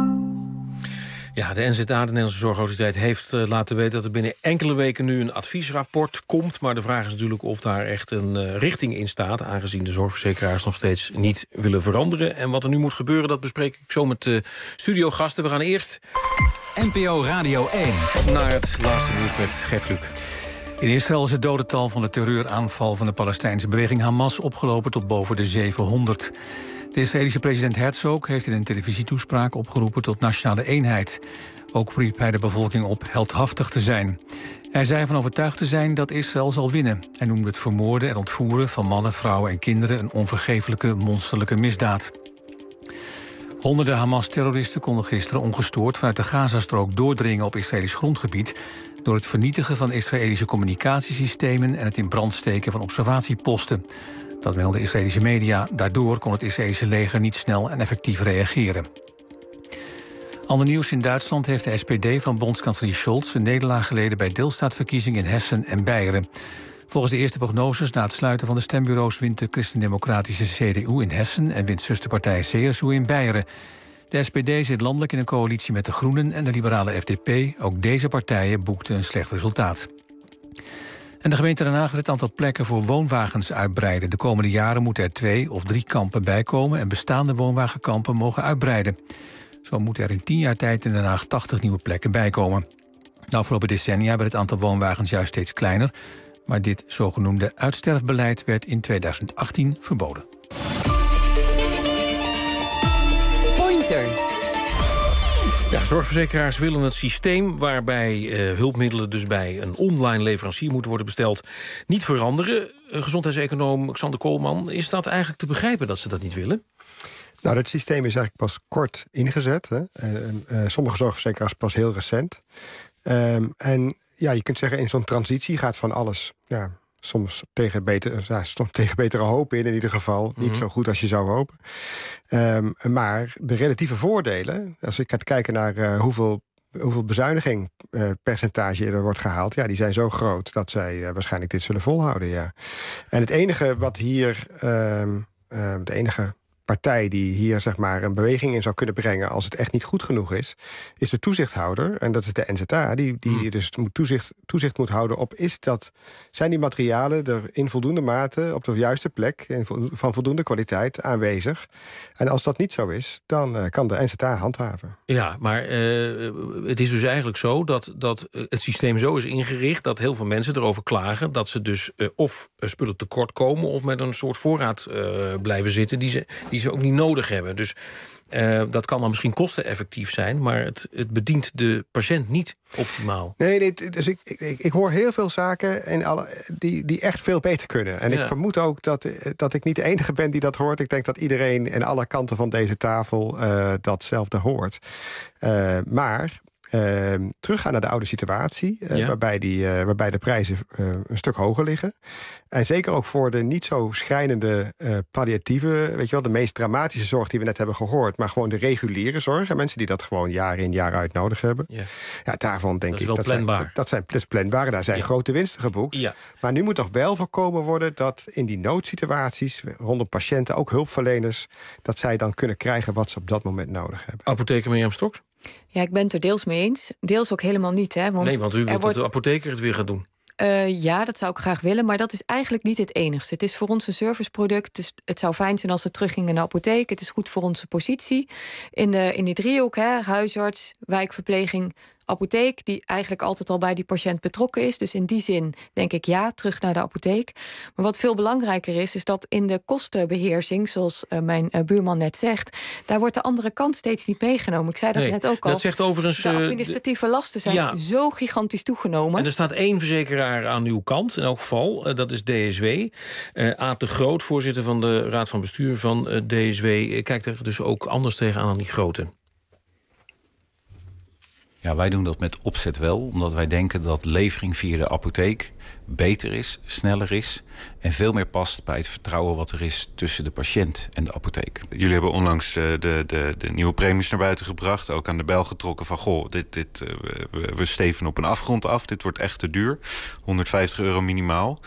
Ja, de N Z A, de Nederlandse Zorgautoriteit, heeft uh, laten weten... dat er binnen enkele weken nu een adviesrapport komt. Maar de vraag is natuurlijk of daar echt een uh, richting in staat... aangezien de zorgverzekeraars nog steeds niet willen veranderen. En wat er nu moet gebeuren, dat bespreek ik zo met de uh, studiogasten. We gaan eerst... N P O Radio één. Naar het laatste nieuws met Gert Kluk. In Israël is het dodental van de terreuraanval van de Palestijnse beweging Hamas opgelopen tot boven de zevenhonderd. De Israëlische president Herzog heeft in een televisietoespraak opgeroepen tot nationale eenheid. Ook riep hij de bevolking op heldhaftig te zijn. Hij zei van overtuigd te zijn dat Israël zal winnen. Hij noemde het vermoorden en ontvoeren van mannen, vrouwen en kinderen een onvergeeflijke, monsterlijke misdaad. Honderden Hamas-terroristen konden gisteren ongestoord vanuit de Gazastrook doordringen op Israëlisch grondgebied door het vernietigen van Israëlische communicatiesystemen en het in brand steken van observatieposten. Dat melden Israëlische media. Daardoor kon het Israëlische leger niet snel en effectief reageren. Ander nieuws: in Duitsland heeft de S P D van bondskanselier Scholz een nederlaag geleden bij deelstaatverkiezingen in Hessen en Beieren. Volgens de eerste prognoses na het sluiten van de stembureaus wint de christendemocratische C D U in Hessen en wint zusterpartij C S U in Beieren. De S P D zit landelijk in een coalitie met de Groenen en de liberale F D P. Ook deze partijen boekten een slecht resultaat. En de gemeente Den Haag wil het aantal plekken voor woonwagens uitbreiden. De komende jaren moeten er twee of drie kampen bijkomen en bestaande woonwagenkampen mogen uitbreiden. Zo moet er in tien jaar tijd in Den Haag tachtig nieuwe plekken bijkomen. De afgelopen decennia werd het aantal woonwagens juist steeds kleiner, maar dit zogenoemde uitsterfbeleid werd in tweeduizend achttien verboden. Pointer. Ja, zorgverzekeraars willen het systeem waarbij uh, hulpmiddelen dus bij een online leverancier moeten worden besteld niet veranderen. Uh, gezondheidseconoom Xander Koolman, is dat eigenlijk te begrijpen dat ze dat niet willen? Nou, dat systeem is eigenlijk pas kort ingezet. Hè. Uh, uh, sommige zorgverzekeraars pas heel recent. Um, en ja, je kunt zeggen, in zo'n transitie gaat van alles, ja, soms tegen, beter, ja, soms tegen betere hoop in, in ieder geval. Mm-hmm. Niet zo goed als je zou hopen. Um, maar de relatieve voordelen, als ik ga kijken naar uh, hoeveel, hoeveel bezuiniging uh, percentage er wordt gehaald, ja, die zijn zo groot dat zij uh, waarschijnlijk dit zullen volhouden, ja. En het enige wat hier, um, uh, de enige partij die hier zeg maar een beweging in zou kunnen brengen als het echt niet goed genoeg is, is de toezichthouder. En dat is de N Z A, die, die hmm. dus moet toezicht, toezicht moet houden op, is dat, zijn die materialen er in voldoende mate op de juiste plek, in, van voldoende kwaliteit aanwezig. En als dat niet zo is, dan uh, kan de N Z A handhaven. Ja, maar uh, het is dus eigenlijk zo dat, dat het systeem zo is ingericht dat heel veel mensen erover klagen dat ze dus uh, of spullen tekort komen of met een soort voorraad uh, blijven zitten die ze die ze ook niet nodig hebben. Dus uh, dat kan dan misschien kosteneffectief zijn, maar het, het bedient de patiënt niet optimaal. Nee, nee dus ik, ik, ik hoor heel veel zaken en alle, die, die echt veel beter kunnen. En ja. ik vermoed ook dat, dat ik niet de enige ben die dat hoort. Ik denk dat iedereen aan alle kanten van deze tafel uh, datzelfde hoort. Uh, maar Uh, teruggaan naar de oude situatie, uh, ja. waarbij, die, uh, waarbij de prijzen uh, een stuk hoger liggen. En zeker ook voor de niet zo schrijnende uh, palliatieve, weet je wel, de meest dramatische zorg die we net hebben gehoord, maar gewoon de reguliere zorg en mensen die dat gewoon jaar in jaar uit nodig hebben. Ja, ja daarvan denk dat is ik wel dat planbaar. Zijn, dat zijn dat is planbaar. Daar zijn ja. grote winsten geboekt. Ja. Maar nu moet toch wel voorkomen worden dat in die noodsituaties rondom patiënten, ook hulpverleners, dat zij dan kunnen krijgen wat ze op dat moment nodig hebben. Apotheker Mirjam Stoks? Ja, ik ben het er deels mee eens. Deels ook helemaal niet. Hè, want nee, want u wilt wordt... dat de apotheker het weer gaat doen. Uh, ja, dat zou ik graag willen, maar dat is eigenlijk niet het enigste. Het is voor ons een serviceproduct, dus het zou fijn zijn als het terugging naar de apotheek. Het is goed voor onze positie in, de, in die driehoek, hè, huisarts, wijkverpleging, apotheek die eigenlijk altijd al bij die patiënt betrokken is. Dus in die zin denk ik ja, terug naar de apotheek. Maar wat veel belangrijker is, is dat in de kostenbeheersing, zoals uh, mijn uh, buurman net zegt, daar wordt de andere kant steeds niet meegenomen. Ik zei dat nee, net ook al. Dat zegt overigens, de administratieve lasten zijn ja. zo gigantisch toegenomen. En er staat één verzekeraar aan uw kant, in elk geval. Uh, dat is D S W. Uh, Aad de Groot, voorzitter van de Raad van Bestuur van uh, D S W, uh, kijkt er dus ook anders tegenaan dan die grote. Ja, wij doen dat met opzet wel, omdat wij denken dat levering via de apotheek beter is, sneller is en veel meer past bij het vertrouwen wat er is tussen de patiënt en de apotheek. Jullie hebben onlangs uh, de, de, de nieuwe premies naar buiten gebracht, ook aan de bel getrokken van goh, dit, dit, uh, we, we steven op een afgrond af, dit wordt echt te duur, honderdvijftig euro minimaal.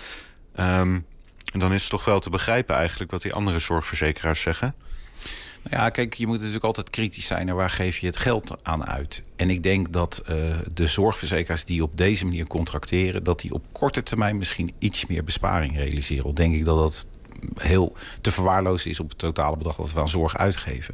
Um, en dan is het toch wel te begrijpen eigenlijk wat die andere zorgverzekeraars zeggen. Nou ja, kijk, je moet natuurlijk altijd kritisch zijn naar waar geef je het geld aan uit. En ik denk dat uh, de zorgverzekeraars die op deze manier contracteren, dat die op korte termijn misschien iets meer besparing realiseren. Al denk ik dat dat heel te verwaarlozen is op het totale bedrag dat we aan zorg uitgeven.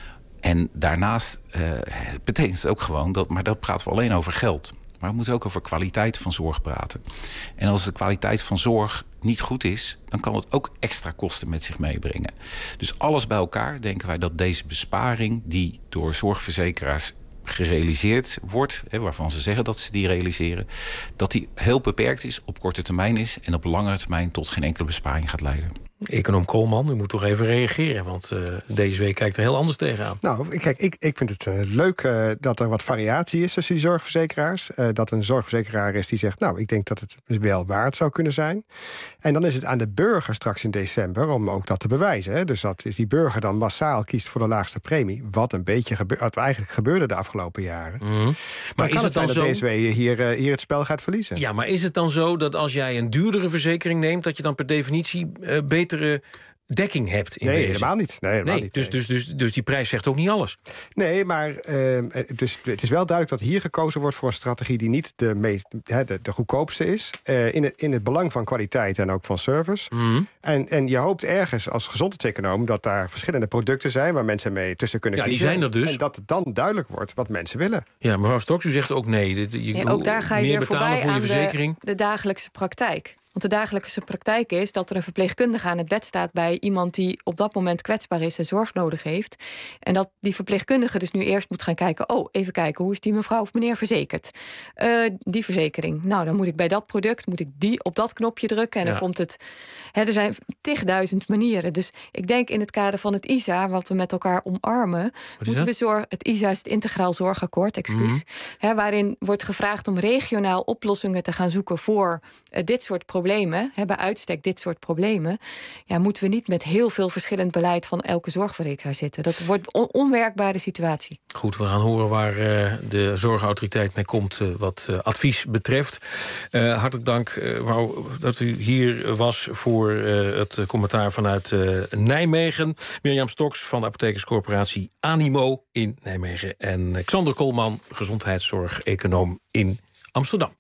En daarnaast uh, betekent het ook gewoon dat, maar dat praten we alleen over geld. Maar we moeten ook over kwaliteit van zorg praten. En als de kwaliteit van zorg niet goed is, dan kan het ook extra kosten met zich meebrengen. Dus alles bij elkaar denken wij dat deze besparing die door zorgverzekeraars gerealiseerd wordt, hè, waarvan ze zeggen dat ze die realiseren, dat die heel beperkt is, op korte termijn is en op langere termijn tot geen enkele besparing gaat leiden. Econoom Koolman, u moet toch even reageren, want uh, deze week kijkt er heel anders tegenaan. Nou, kijk, ik, ik vind het uh, leuk uh, dat er wat variatie is tussen die zorgverzekeraars. Uh, dat een zorgverzekeraar is die zegt, nou, ik denk dat het wel waard zou kunnen zijn. En dan is het aan de burger straks in december om ook dat te bewijzen. Hè? Dus dat is die burger dan massaal kiest voor de laagste premie. Wat een beetje gebe- wat eigenlijk gebeurde de afgelopen jaren. Mm-hmm. Maar, maar kan is het dan zijn dat zo... D S W hier, uh, hier het spel gaat verliezen? Ja, maar is het dan zo dat als jij een duurdere verzekering neemt, dat je dan per definitie uh, beter dekking hebt in nee, deze. Helemaal niet. Nee, helemaal nee, niet. Dus, dus, dus, dus die prijs zegt ook niet alles. Nee, maar uh, dus, het is wel duidelijk dat hier gekozen wordt voor een strategie die niet de, meest, hè, de, de goedkoopste is. Uh, in, het, in het belang van kwaliteit en ook van service. Mm-hmm. En, en je hoopt ergens als gezondheidseconoom dat daar verschillende producten zijn waar mensen mee tussen kunnen ja, kiezen. Die zijn er dus. En dat het dan duidelijk wordt wat mensen willen. Ja, mevrouw Stoks, u zegt ook nee. Je, nee ook daar ga je meer weer betalen voorbij voor je aan verzekering. De, de dagelijkse praktijk. Want de dagelijkse praktijk is dat er een verpleegkundige aan het bed staat bij iemand die op dat moment kwetsbaar is en zorg nodig heeft. En dat die verpleegkundige dus nu eerst moet gaan kijken, oh, even kijken, hoe is die mevrouw of meneer verzekerd? Uh, die verzekering. Nou, dan moet ik bij dat product, moet ik die op dat knopje drukken en ja. dan komt het. Hè, er zijn tigduizend manieren. Dus ik denk in het kader van het I S A, wat we met elkaar omarmen, moeten we zorgen. Het I S A is het Integraal Zorgakkoord, excuus. Mm-hmm. Hè, waarin wordt gevraagd om regionaal oplossingen te gaan zoeken voor uh, dit soort problemen. Problemen, hebben uitstek dit soort problemen, ja, moeten we niet met heel veel verschillend beleid van elke zorgverzekeraar zitten. Dat wordt een on- onwerkbare situatie. Goed, we gaan horen waar uh, de zorgautoriteit mee komt uh, wat uh, advies betreft. Uh, hartelijk dank uh, wou, dat u hier was voor uh, het commentaar vanuit uh, Nijmegen. Mirjam Stoks van de apothekerscorporatie Animo in Nijmegen. En Xander Koolman, gezondheidszorg-econoom in Amsterdam.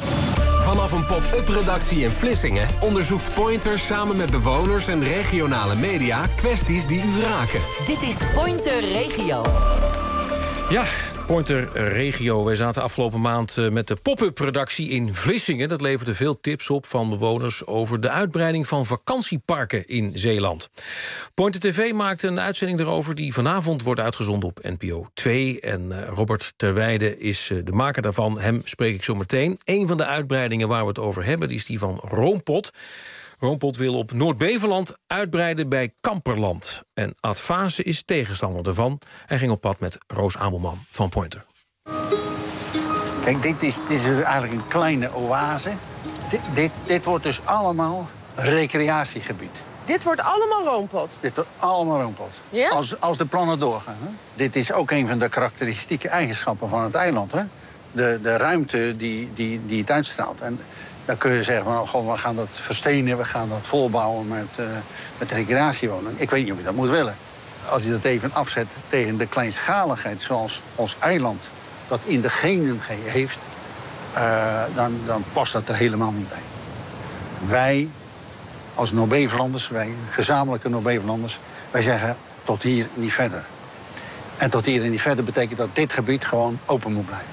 Vanaf een pop-up redactie in Vlissingen onderzoekt Pointer samen met bewoners en regionale media kwesties die u raken. Dit is Pointer Regio. Ja, Pointer Regio. Wij zaten afgelopen maand met de pop-up redactie in Vlissingen. Dat leverde veel tips op van bewoners over de uitbreiding van vakantieparken in Zeeland. Pointer T V maakte een uitzending erover die vanavond wordt uitgezonden op N P O twee. En Robert Terweijde is de maker daarvan. Hem spreek ik zo meteen. Een van de uitbreidingen waar we het over hebben, die is die van Roompot. Roompot wil op Noord-Beveland uitbreiden bij Kamperland. En Ad Vase is tegenstander daarvan. Hij ging op pad met Roos Abelman van Pointer. Kijk, dit is, dit is eigenlijk een kleine oase. Dit, dit, dit wordt dus allemaal recreatiegebied. Dit wordt allemaal Roompot? Dit wordt allemaal Roompot. Ja? Als, als de plannen doorgaan. Hè? Dit is ook een van de karakteristieke eigenschappen van het eiland. Hè? De, de ruimte die, die, die het uitstraalt. En dan kun je zeggen, van, goh, we gaan dat verstenen, we gaan dat volbouwen met, uh, met recreatiewoningen. Ik weet niet of je dat moet willen. Als je dat even afzet tegen de kleinschaligheid zoals ons eiland dat in de genen heeft, uh, dan, dan past dat er helemaal niet bij. Wij als Noord-Bevelanders, wij gezamenlijke Noord-Bevelanders, wij zeggen tot hier niet verder. En tot hier en niet verder betekent dat dit gebied gewoon open moet blijven.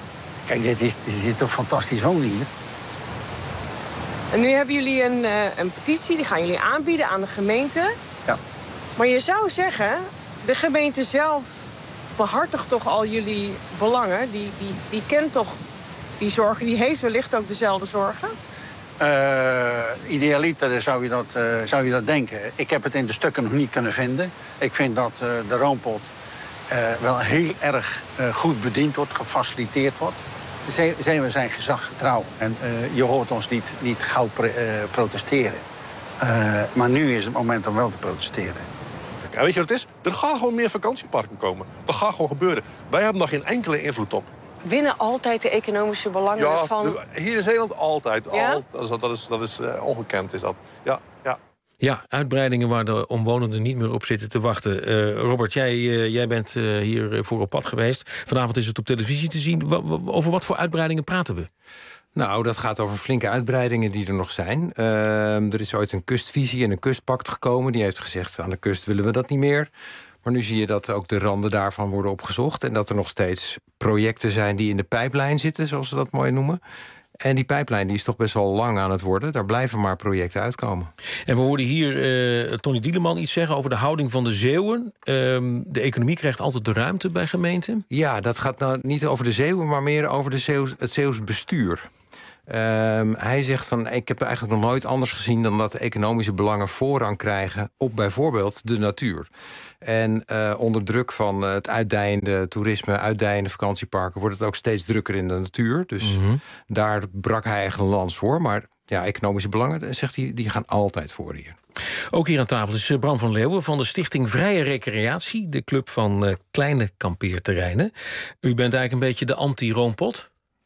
Kijk, dit is, dit is toch fantastisch wonen hier. En nu hebben jullie een, uh, een petitie, die gaan jullie aanbieden aan de gemeente. Ja. Maar je zou zeggen, de gemeente zelf behartigt toch al jullie belangen. Die, die, die kent toch die zorgen, die heeft wellicht ook dezelfde zorgen. Uh, idealiter zou je, dat, uh, zou je dat denken. Ik heb het in de stukken nog niet kunnen vinden. Ik vind dat uh, de Roompot uh, wel heel erg uh, goed bediend wordt, gefaciliteerd wordt. De Zeeuwen zijn gezagsgetrouw en uh, je hoort ons niet, niet gauw pre, uh, protesteren. Uh, maar nu is het moment om wel te protesteren. Ja, weet je wat het is? Er gaan gewoon meer vakantieparken komen. Dat gaat gewoon gebeuren. Wij hebben daar geen enkele invloed op. Winnen altijd de economische belangen ja, van... hier in Zeeland altijd. Ja? Al, dat is, dat is, dat is uh, ongekend, is dat. Ja, ja. Ja, uitbreidingen waar de omwonenden niet meer op zitten te wachten. Uh, Robert, jij, uh, jij bent uh, hier voor op pad geweest. Vanavond is het op televisie te zien. W- w- over wat voor uitbreidingen praten we? Nou, dat gaat over flinke uitbreidingen die er nog zijn. Uh, er is ooit een kustvisie en een kustpact gekomen. Die heeft gezegd, aan de kust willen we dat niet meer. Maar nu zie je dat ook de randen daarvan worden opgezocht. En dat er nog steeds projecten zijn die in de pijplijn zitten, zoals ze dat mooi noemen. En die pijplijn die is toch best wel lang aan het worden. Daar blijven maar projecten uitkomen. En we hoorden hier uh, Tony Dieleman iets zeggen over de houding van de Zeeuwen. Uh, de economie krijgt altijd de ruimte bij gemeenten. Ja, dat gaat nou niet over de Zeeuwen, maar meer over de Zeeuws, het Zeeuws bestuur. Uh, hij zegt van, ik heb eigenlijk nog nooit anders gezien dan dat economische belangen voorrang krijgen op bijvoorbeeld de natuur. En uh, onder druk van het uitdijende toerisme, uitdijende vakantieparken wordt het ook steeds drukker in de natuur. Dus mm-hmm. daar brak hij eigenlijk een lans voor. Maar ja, economische belangen, zegt hij, die gaan altijd voor hier. Ook hier aan tafel is Bram van Leeuwen van de Stichting Vrije Recreatie, de club van uh, kleine kampeerterreinen. U bent eigenlijk een beetje de anti-Roompot.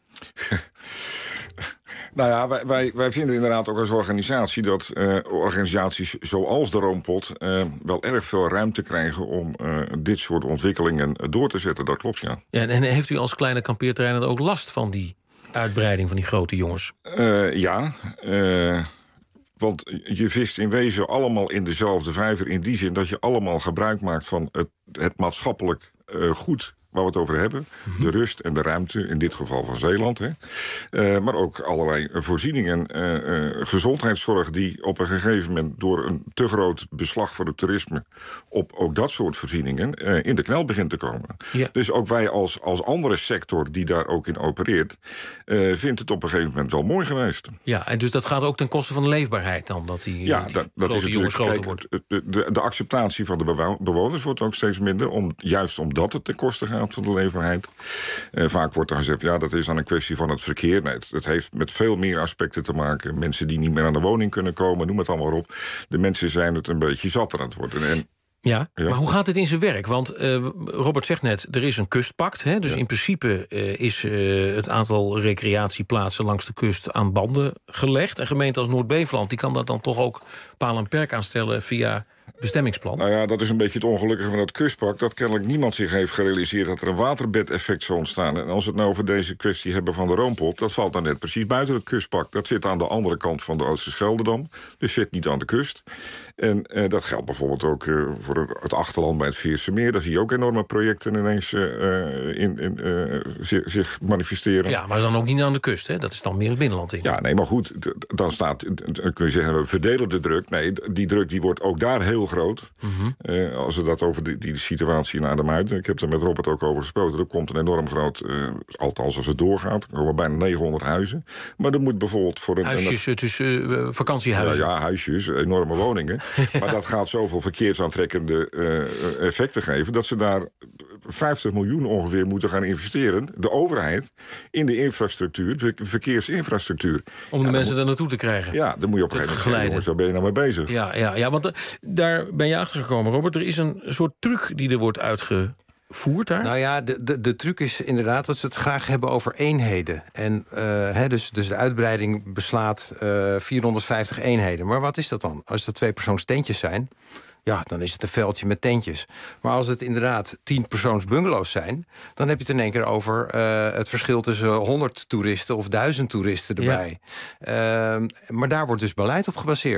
Nou ja, wij, wij, wij vinden inderdaad ook als organisatie dat uh, organisaties zoals de Roompot uh, wel erg veel ruimte krijgen om uh, dit soort ontwikkelingen door te zetten. Dat klopt, ja. Ja, en heeft u als kleine kampeerterrein ook last van die uitbreiding van die grote jongens? Uh, ja, uh, want je vist in wezen allemaal in dezelfde vijver, in die zin dat je allemaal gebruik maakt van het, het maatschappelijk uh, goed waar we het over hebben. De rust en de ruimte, in dit geval van Zeeland. Hè. Uh, maar ook allerlei voorzieningen. Uh, uh, gezondheidszorg die op een gegeven moment door een te groot beslag voor het toerisme op ook dat soort voorzieningen uh, in de knel begint te komen. Ja. Dus ook wij als, als andere sector die daar ook in opereert, uh, vindt het op een gegeven moment wel mooi geweest. Ja, en dus dat gaat ook ten koste van de leefbaarheid dan? Dat die, ja, die dat, dat is jongens groter kijk, wordt. De, de, de acceptatie van de bewoners wordt ook steeds minder, om, juist omdat het ten koste gaat van de leefbaarheid. Uh, vaak wordt er gezegd, ja, dat is dan een kwestie van het verkeer. Nee, het, het heeft met veel meer aspecten te maken. Mensen die niet meer aan de woning kunnen komen, noem het allemaal op. De mensen zijn het een beetje zat aan het worden. En Ja, ja, maar hoe gaat het in zijn werk? Want uh, Robert zegt net, er is een kustpact. Hè? Dus ja. in principe uh, is uh, het aantal recreatieplaatsen langs de kust aan banden gelegd. Een gemeente als Noord-Beveland die kan dat dan toch ook paal en perk aanstellen via bestemmingsplan? Nou ja, dat is een beetje het ongelukkige van het kustpact. Dat kennelijk niemand zich heeft gerealiseerd dat er een waterbedeffect zou ontstaan. En als we het nou over deze kwestie hebben van de Roompot, dat valt dan net precies buiten het kustpact. Dat zit aan de andere kant van de Oosterscheldedam. Dus zit niet aan de kust. En uh, dat geldt bijvoorbeeld ook uh, voor het achterland bij het Veerse Meer. Daar zie je ook enorme projecten ineens uh, in, in, uh, zich, zich manifesteren. Ja, maar is dan ook niet aan de kust, hè? Dat is dan meer het binnenland in. Ja, nee, maar goed, dan staat, dan kun je zeggen, we verdelen de druk. Nee, die druk die wordt ook daar heel groot. Mm-hmm. Uh, als we dat over die, die situatie naar de Muiden, ik heb er met Robert ook over gesproken, er komt een enorm groot, uh, althans als het doorgaat, er komen bijna negenhonderd huizen. Maar er moet bijvoorbeeld voor een... Huisjes, het is uh, vakantiehuizen. Ja, ja, huisjes, enorme woningen. Ja. Maar dat gaat zoveel verkeersaantrekkende uh, effecten geven, dat ze daar vijftig miljoen ongeveer moeten gaan investeren, de overheid, in de infrastructuur, de verkeersinfrastructuur. Om de ja, mensen moet, daar naartoe te krijgen. Ja, dan moet je op een gegeven moment zeggen, jongens, daar ben je nou mee bezig. Ja, ja, ja, want uh, daar ben je achtergekomen, Robert. Er is een soort truc die er wordt uitgevoerd daar. Nou ja, de, de, de truc is inderdaad dat ze het graag hebben over eenheden. En uh, hè, dus, dus de uitbreiding beslaat uh, vierhonderdvijftig eenheden. Maar wat is dat dan? Als dat twee persoons tentjes zijn, ja, dan is het een veldje met tentjes. Maar als het inderdaad tien persoons bungalows zijn, dan heb je het in één keer over uh, het verschil tussen honderd toeristen of duizend toeristen erbij. Ja. Uh, maar daar wordt dus beleid op gebaseerd.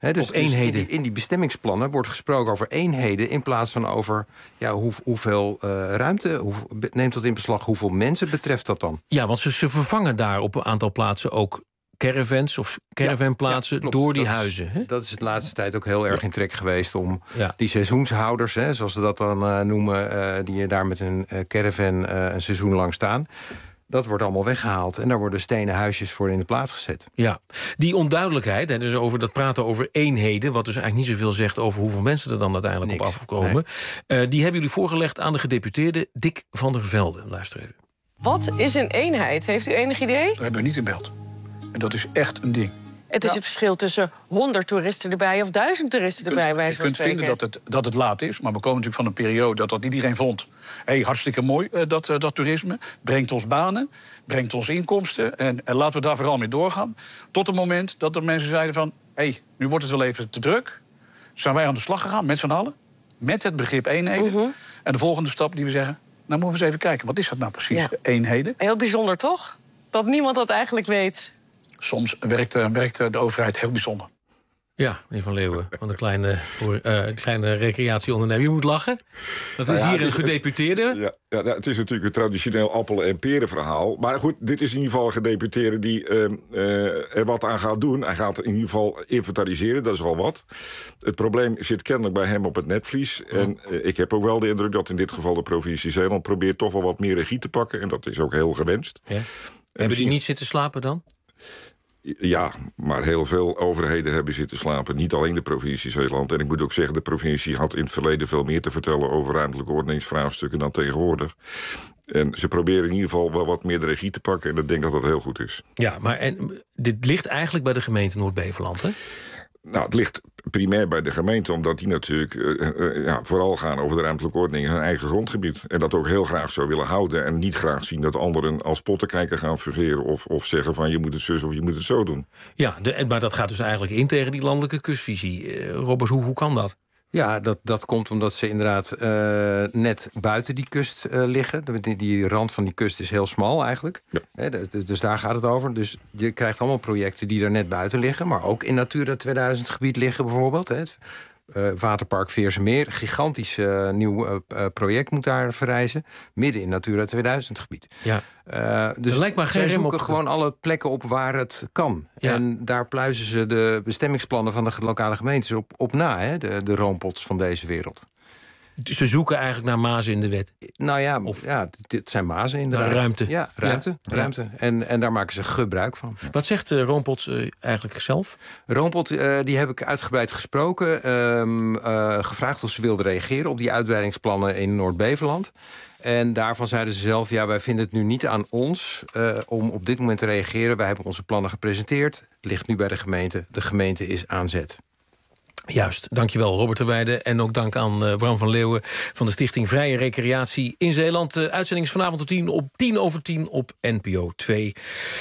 He, dus Of eenheden. Dus in, die, in die bestemmingsplannen wordt gesproken over eenheden in plaats van over ja, hoe, hoeveel uh, ruimte hoe, neemt dat in beslag, hoeveel mensen betreft dat dan? Ja, want ze, ze vervangen daar op een aantal plaatsen ook caravans of caravanplaatsen ja, ja, door die dat huizen. Is, hè? dat is de laatste tijd ook heel erg ja. in trek geweest om ja. die seizoenshouders, hè, zoals ze dat dan uh, noemen, uh, die daar met een uh, caravan uh, een seizoen lang staan. Dat wordt allemaal weggehaald en daar worden stenen huisjes voor in de plaats gezet. Ja, die onduidelijkheid, hè, dus over dat praten over eenheden, wat dus eigenlijk niet zoveel zegt over hoeveel mensen er dan uiteindelijk Niks, op afkomen. Nee. Uh, die hebben jullie voorgelegd aan de gedeputeerde Dick van der Velde. Luister even. Wat is een eenheid? Heeft u enig idee? Dat hebben we niet in beeld. En dat is echt een ding. Het is ja. het verschil tussen honderd toeristen erbij of duizend toeristen erbij. Je kunt, je kunt vinden dat het, dat het laat is, maar we komen natuurlijk van een periode dat dat iedereen vond. Hé, hey, hartstikke mooi, uh, dat, uh, dat toerisme. Brengt ons banen, brengt ons inkomsten. En, en laten we daar vooral mee doorgaan. Tot het moment dat er mensen zeiden van... hé, hey, nu wordt het wel even te druk. Zijn wij aan de slag gegaan, met z'n allen. Met het begrip eenheden. Uh-huh. En de volgende stap die we zeggen... nou moeten we eens even kijken, wat is dat nou precies, ja. eenheden? Heel bijzonder, toch? Dat niemand dat eigenlijk weet. Soms werkt, uh, werkt de overheid heel bijzonder. Ja, meneer Van Leeuwen, van de kleine, uh, kleine recreatieondernemer. Je moet lachen. Dat is nou ja, hier een gedeputeerde. Ja, ja, het is natuurlijk een traditioneel appelen- en peren verhaal. Maar goed, dit is in ieder geval een gedeputeerde die uh, uh, er wat aan gaat doen. Hij gaat in ieder geval inventariseren, dat is al wat. Het probleem zit kennelijk bij hem op het netvlies. Oh. En uh, ik heb ook wel de indruk dat in dit geval de provincie Zeeland probeert toch wel wat meer regie te pakken. En dat is ook heel gewenst. Ja. Hebben die niet zitten slapen dan? Ja, maar heel veel overheden hebben zitten slapen. Niet alleen de provincie Zeeland. En ik moet ook zeggen, de provincie had in het verleden veel meer te vertellen over ruimtelijke ordeningsvraagstukken dan tegenwoordig. En ze proberen in ieder geval wel wat meer de regie te pakken. En ik denk dat dat heel goed is. Ja, maar en, dit ligt eigenlijk bij de gemeente Noord-Beveland, hè? Nou, het ligt primair bij de gemeente, omdat die natuurlijk uh, uh, ja, vooral gaan over de ruimtelijke ordening in hun eigen grondgebied. En dat ook heel graag zo willen houden. En niet graag zien dat anderen als pottenkijker gaan fungeren of, of zeggen van je moet het zus of je moet het zo doen. Ja, de, maar dat gaat dus eigenlijk in tegen die landelijke kustvisie. Uh, Robert, hoe, hoe kan dat? Ja, dat, dat komt omdat ze inderdaad uh, net buiten die kust uh, liggen. Die, die rand van die kust is heel smal eigenlijk. Ja. He, dus, dus daar gaat het over. Dus je krijgt allemaal projecten die er net buiten liggen. Maar ook in Natura tweeduizend gebied liggen bijvoorbeeld. He. Het uh, Waterpark Veersemeer, een gigantisch uh, nieuw uh, project moet daar verrijzen. Midden in Natura tweeduizend gebied. Ja. Uh, dus lijkt maar geen zij zoeken op... gewoon alle plekken op waar het kan. Ja. En daar pluizen ze de bestemmingsplannen van de lokale gemeentes op, op na. Hè? De, de roompots van deze wereld. Ze zoeken eigenlijk naar mazen in de wet? Nou ja, of, ja dit zijn mazen inderdaad. Naar ruimte. Ja, ruimte. Ja. ruimte. En, en daar maken ze gebruik van. Wat zegt uh, Roompot uh, eigenlijk zelf? Roompot, uh, die heb ik uitgebreid gesproken. Um, uh, gevraagd of ze wilde reageren op die uitbreidingsplannen in Noord-Beveland. En daarvan zeiden ze zelf, ja, wij vinden het nu niet aan ons uh, om op dit moment te reageren. Wij hebben onze plannen gepresenteerd. Het ligt nu bij de gemeente. De gemeente is aan zet. Juist, dankjewel Robert de Weijden. En ook dank aan uh, Bram van Leeuwen van de Stichting Vrije Recreatie in Zeeland. De uitzending is vanavond om tien, op tien over tien op N P O twee.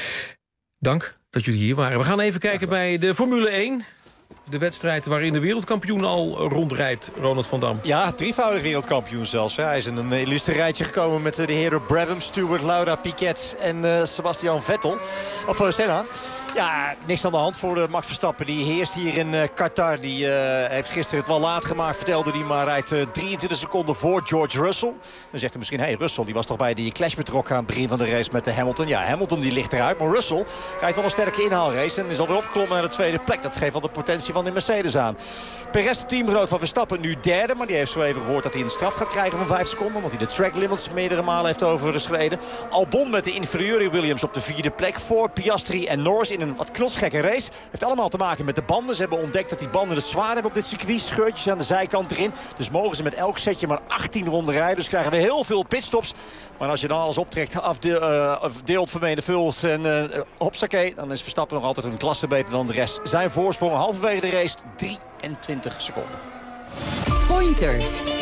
Dank dat jullie hier waren. We gaan even kijken bij de Formule één. De wedstrijd waarin de wereldkampioen al rondrijdt, Ronald van Dam. Ja, drievoudig wereldkampioen zelfs. Hij is in een illustre rijtje gekomen met de heren Brabham, Stewart, Lauda, Piquet en uh, Sebastian Vettel. Of uh, Senna. Ja, niks aan de hand voor de Max Verstappen. Die heerst hier in uh, Qatar. Die uh, heeft gisteren het wel laat gemaakt, vertelde hij. Maar rijdt uh, drieëntwintig seconden voor George Russell. Dan zegt hij misschien, hé, hey, Russell, die was toch bij die clash betrokken aan het begin van de race met de Hamilton. Ja, Hamilton die ligt eruit. Maar Russell rijdt wel een sterke inhaalrace. En is alweer opgeklommen naar de tweede plek. Dat geeft wel de potentie van de Mercedes aan. Perez, de teamgenoot van Verstappen, nu derde. Maar die heeft zo even gehoord dat hij een straf gaat krijgen van vijf seconden. Want hij de track limits meerdere malen heeft overgeschreden. Albon met de inferieure Williams op de vierde plek. Voor Piastri en Norris in een wat knotsgekke race. Heeft allemaal te maken met de banden. Ze hebben ontdekt dat die banden het zwaar hebben op dit circuit. Scheurtjes aan de zijkant erin. Dus mogen ze met elk setje maar achttien ronden rijden. Dus krijgen we heel veel pitstops. Maar als je dan alles optrekt, afdeelt, vermenigvuldigt en uh, hopsakee, dan is Verstappen nog altijd een klasse beter dan de rest. Zijn voorsprong halverwege de race drieëntwintig seconden. Pointer.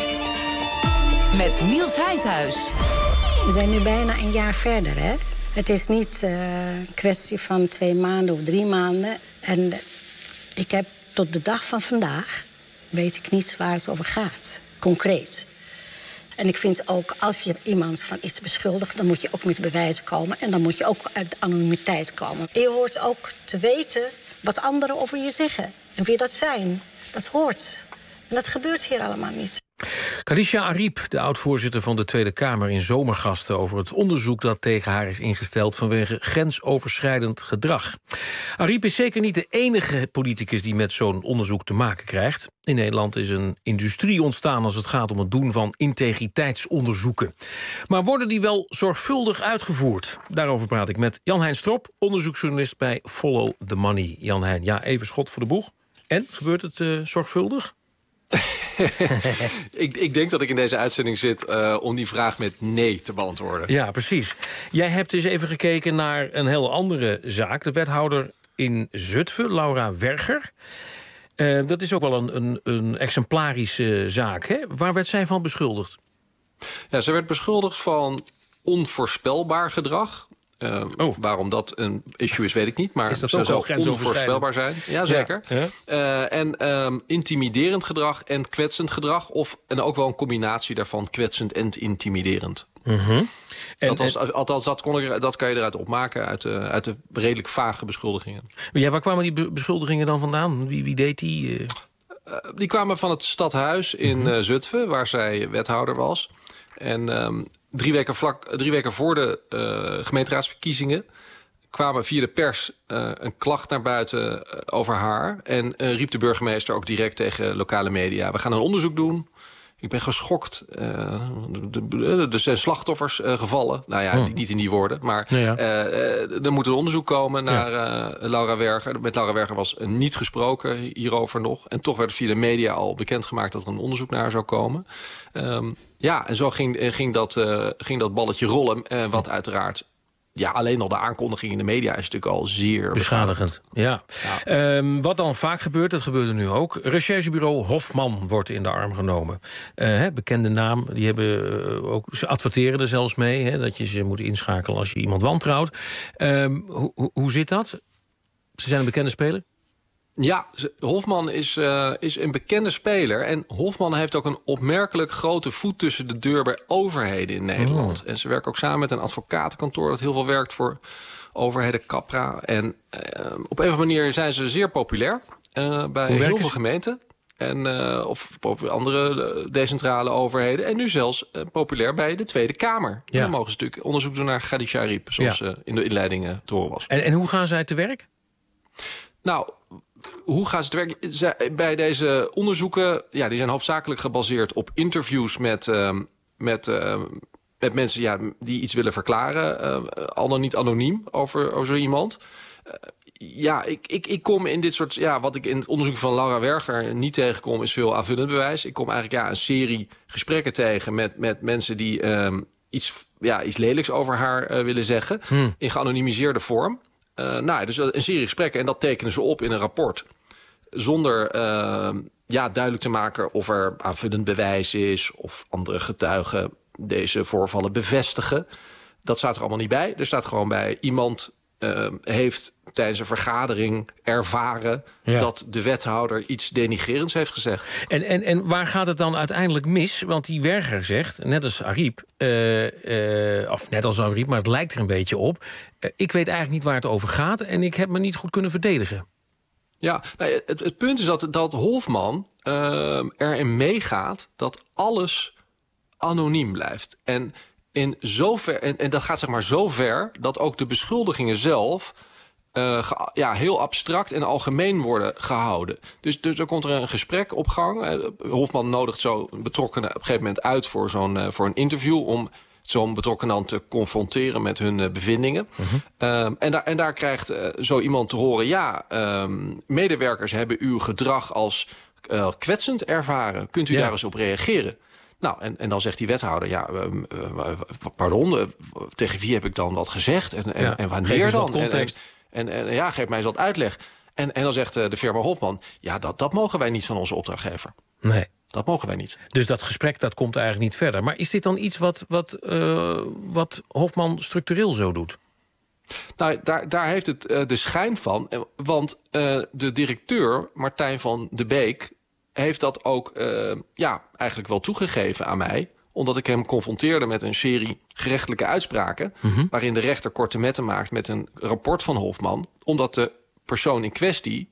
Met Niels Heidhuis. We zijn nu bijna een jaar verder, hè? Het is niet uh, een kwestie van twee maanden of drie maanden. En uh, ik heb tot de dag van vandaag, weet ik niet waar het over gaat. Concreet. En ik vind ook, als je iemand van iets beschuldigt, dan moet je ook met bewijzen komen. En dan moet je ook uit anonimiteit komen. Je hoort ook te weten wat anderen over je zeggen. En wie dat zijn, dat hoort. En dat gebeurt hier allemaal niet. Khadija Arib, de oud-voorzitter van de Tweede Kamer in Zomergasten over het onderzoek dat tegen haar is ingesteld vanwege grensoverschrijdend gedrag. Arib is zeker niet de enige politicus die met zo'n onderzoek te maken krijgt. In Nederland is een industrie ontstaan als het gaat om het doen van integriteitsonderzoeken. Maar worden die wel zorgvuldig uitgevoerd? Daarover praat ik met Jan-Hein Strop, onderzoeksjournalist bij Follow the Money. Jan-Hein, ja, even schot voor de boeg. En, gebeurt het uh, zorgvuldig? ik, ik denk dat ik in deze uitzending zit uh, om die vraag met nee te beantwoorden. Ja, precies. Jij hebt eens even gekeken naar een heel andere zaak. De wethouder in Zutphen, Laura Werger. Uh, dat is ook wel een, een, een exemplarische zaak, hè? Waar werd zij van beschuldigd? Ja, zij werd beschuldigd van onvoorspelbaar gedrag. Uh, oh. Waarom dat een issue is, weet ik niet. Maar het zou onvoorspelbaar zijn. Jazeker. Ja, ja. Uh, en um, intimiderend gedrag en kwetsend gedrag. Of, en ook wel een combinatie daarvan, kwetsend en intimiderend. Mm-hmm. En, althans, en, althans dat, kon ik, dat kan je eruit opmaken uit de, uit de redelijk vage beschuldigingen. Ja, waar kwamen die beschuldigingen dan vandaan? Wie, wie deed die? Uh... Uh, die kwamen van het stadhuis in mm-hmm. uh, Zutphen, waar zij wethouder was. En um, drie, weken vlak, drie weken voor de uh, gemeenteraadsverkiezingen kwamen via de pers uh, een klacht naar buiten uh, over haar. En uh, riep de burgemeester ook direct tegen lokale media: we gaan een onderzoek doen. Ik ben geschokt. Uh, er zijn slachtoffers uh, gevallen. Nou ja, oh. niet in die woorden. Maar ja, ja. Uh, er moet een onderzoek komen naar uh, Laura Werger. Met Laura Werger was niet gesproken hierover nog. En toch werd via de media al bekendgemaakt dat er een onderzoek naar haar zou komen. Um, ja, en zo ging, ging, dat, uh, ging dat balletje rollen. Uh, wat uiteraard... Ja, alleen al de aankondiging in de media is natuurlijk al zeer beschadigend. Ja. Ja. Um, wat dan vaak gebeurt, dat gebeurde nu ook. Recherchebureau Hofman wordt in de arm genomen. Uh, hè, bekende naam, die hebben uh, ook, ze adverteren er zelfs mee, hè, dat je ze moet inschakelen als je iemand wantrouwt. Um, ho, ho, hoe zit dat? Ze zijn een bekende speler? Ja, Hofman is, uh, is een bekende speler. En Hofman heeft ook een opmerkelijk grote voet tussen de deur bij overheden in Nederland. Oh. En ze werken ook samen met een advocatenkantoor dat heel veel werkt voor overheden, Capra. En uh, op een of andere manier zijn ze zeer populair uh, bij heel veel gemeenten. En, uh, of op andere uh, decentrale overheden. En nu zelfs uh, populair bij de Tweede Kamer. Ja. Dan mogen ze natuurlijk onderzoek doen naar Khadija Arib, zoals ja. uh, in de inleiding uh, te horen was. En, en hoe gaan zij te werk? Nou, hoe gaan ze te werk? Bij deze onderzoeken, ja, die zijn hoofdzakelijk gebaseerd op interviews met, uh, met, uh, met mensen ja, die iets willen verklaren. Uh, al dan niet anoniem over, over zo iemand. Uh, ja, ik, ik, ik kom in dit soort... Ja, wat ik in het onderzoek van Laura Werger niet tegenkom, is veel aanvullend bewijs. Ik kom eigenlijk ja, een serie gesprekken tegen met, met mensen die um, iets, ja, iets lelijks over haar uh, willen zeggen. Hmm. In geanonimiseerde vorm. Uh, nou, dus een serie gesprekken en dat tekenen ze op in een rapport. Zonder uh, ja, duidelijk te maken of er aanvullend bewijs is... of andere getuigen deze voorvallen bevestigen. Dat staat er allemaal niet bij. Er staat gewoon bij iemand uh, heeft tijdens een vergadering ervaren... Ja. dat de wethouder iets denigrerends heeft gezegd. En, en, en waar gaat het dan uiteindelijk mis? Want die Werger zegt, net als Arib... Uh, uh, of net als Arib, maar het lijkt er een beetje op... Uh, ik weet eigenlijk niet waar het over gaat... en ik heb me niet goed kunnen verdedigen. Ja, nou, het, het punt is dat, dat Hofman uh, erin meegaat... dat alles anoniem blijft. En, in zover, en, en dat gaat zeg maar zo ver... dat ook de beschuldigingen zelf... Uh, ge, ja, heel abstract en algemeen worden gehouden. Dus, dus er komt er een gesprek op gang. Uh, Hofman nodigt zo betrokkenen op een gegeven moment uit... voor, zo'n, uh, voor een interview om zo'n betrokkenen dan te confronteren met hun uh, bevindingen. Uh-huh. Um, en, daar, en daar krijgt uh, zo iemand te horen... ja, um, medewerkers hebben uw gedrag als uh, kwetsend ervaren. Kunt u ja. daar eens op reageren? Nou, en, en dan zegt die wethouder, ja, uh, uh, pardon, uh, tegen wie heb ik dan wat gezegd? En, en, ja. en wanneer dan? Context. En, en, en ja, geef mij eens wat uitleg. En, en dan zegt uh, de firma Hofman... ja, dat, dat mogen wij niet van onze opdrachtgever. Nee. Dat mogen wij niet. Dus dat gesprek dat komt eigenlijk niet verder. Maar is dit dan iets wat, wat, uh, wat Hofman structureel zo doet? Nou, daar, daar heeft het uh, de schijn van. Want uh, de directeur, Martijn van de Beek... heeft dat ook uh, ja, eigenlijk wel toegegeven aan mij... omdat ik hem confronteerde met een serie gerechtelijke uitspraken... Mm-hmm. waarin de rechter korte metten maakt met een rapport van Hofman... omdat de persoon in kwestie,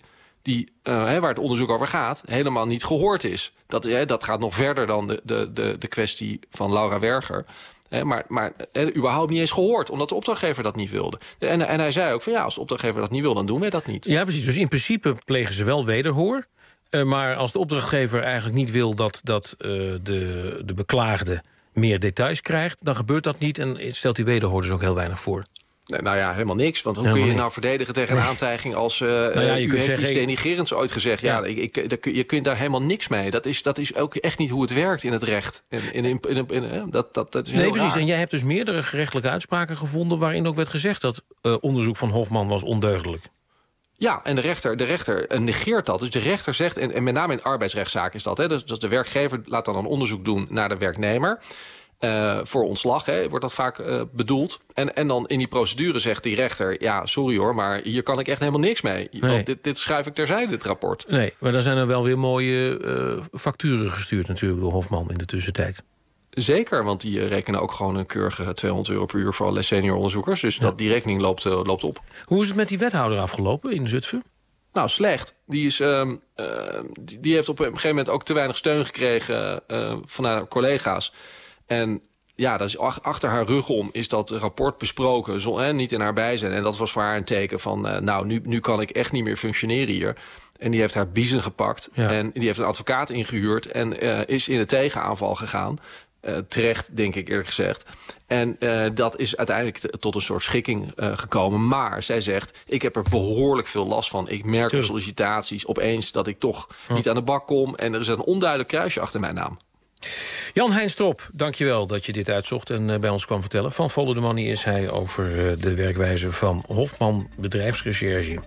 die, uh, hè, waar het onderzoek over gaat, helemaal niet gehoord is. Dat, hè, dat gaat nog verder dan de, de, de, de kwestie van Laura Werger. Hè, maar maar hè, überhaupt niet eens gehoord, omdat de opdrachtgever dat niet wilde. En, en hij zei ook van ja, als de opdrachtgever dat niet wil, dan doen wij dat niet. Ja, precies. Dus in principe plegen ze wel wederhoor. Uh, maar als de opdrachtgever eigenlijk niet wil dat, dat uh, de, de beklaagde meer details krijgt, dan gebeurt dat niet en stelt die wederhoor dus ook heel weinig voor. Nee, nou ja, helemaal niks. Want hoe helemaal kun je niks. nou verdedigen tegen een Nee. aantijging als uh, nou ja, u je heeft zeggen, iets ik- denigrerends ooit gezegd? Ja, Ja. ik, ik, je kunt daar helemaal niks mee. Dat is, dat is ook echt niet hoe het werkt in het recht. In, in, in, in, in- in- dat, dat, dat is heel Nee, precies. raar. En jij hebt dus meerdere gerechtelijke uitspraken gevonden waarin ook werd gezegd dat uh, onderzoek van Hofman was ondeugdelijk. Ja, en de rechter, de rechter uh, negeert dat. Dus de rechter zegt, en, en met name in arbeidsrechtszaken is dat, hè, dus, dus de werkgever laat dan een onderzoek doen naar de werknemer. Uh, voor ontslag, hè, wordt dat vaak uh, bedoeld. En, en dan in die procedure zegt die rechter, ja, sorry hoor, maar hier kan ik echt helemaal niks mee. Nee. Want dit, dit schuif ik terzijde, dit rapport. Nee, maar daar zijn er wel weer mooie uh, facturen gestuurd natuurlijk door Hofman in de tussentijd. Zeker, want die uh, rekenen ook gewoon een keurige tweehonderd euro per uur voor alle senior onderzoekers. Dus dat, die rekening loopt, uh, loopt op. Hoe is het met die wethouder afgelopen in Zutphen? Nou, slecht. Die, is, um, uh, die, die heeft op een gegeven moment ook te weinig steun gekregen uh, van haar collega's. En ja, dat is ach, achter haar rug om is dat rapport besproken, zo, hè, niet in haar bijzijn. En dat was voor haar een teken van, uh, nou, nu, nu kan ik echt niet meer functioneren hier. En die heeft haar biezen gepakt. Ja. En die heeft een advocaat ingehuurd en uh, is in de tegenaanval gegaan. Uh, terecht, denk ik eerlijk gezegd. En uh, dat is uiteindelijk t- tot een soort schikking uh, gekomen. Maar zij zegt, ik heb er behoorlijk veel last van. Ik merk op sollicitaties opeens dat ik toch Hm. niet aan de bak kom. En er is een onduidelijk kruisje achter mijn naam. Jan-Hein Strop, dankjewel dat je dit uitzocht en uh, bij ons kwam vertellen. Van Follow the Money is hij over uh, de werkwijze van Hofman Bedrijfsrecherche.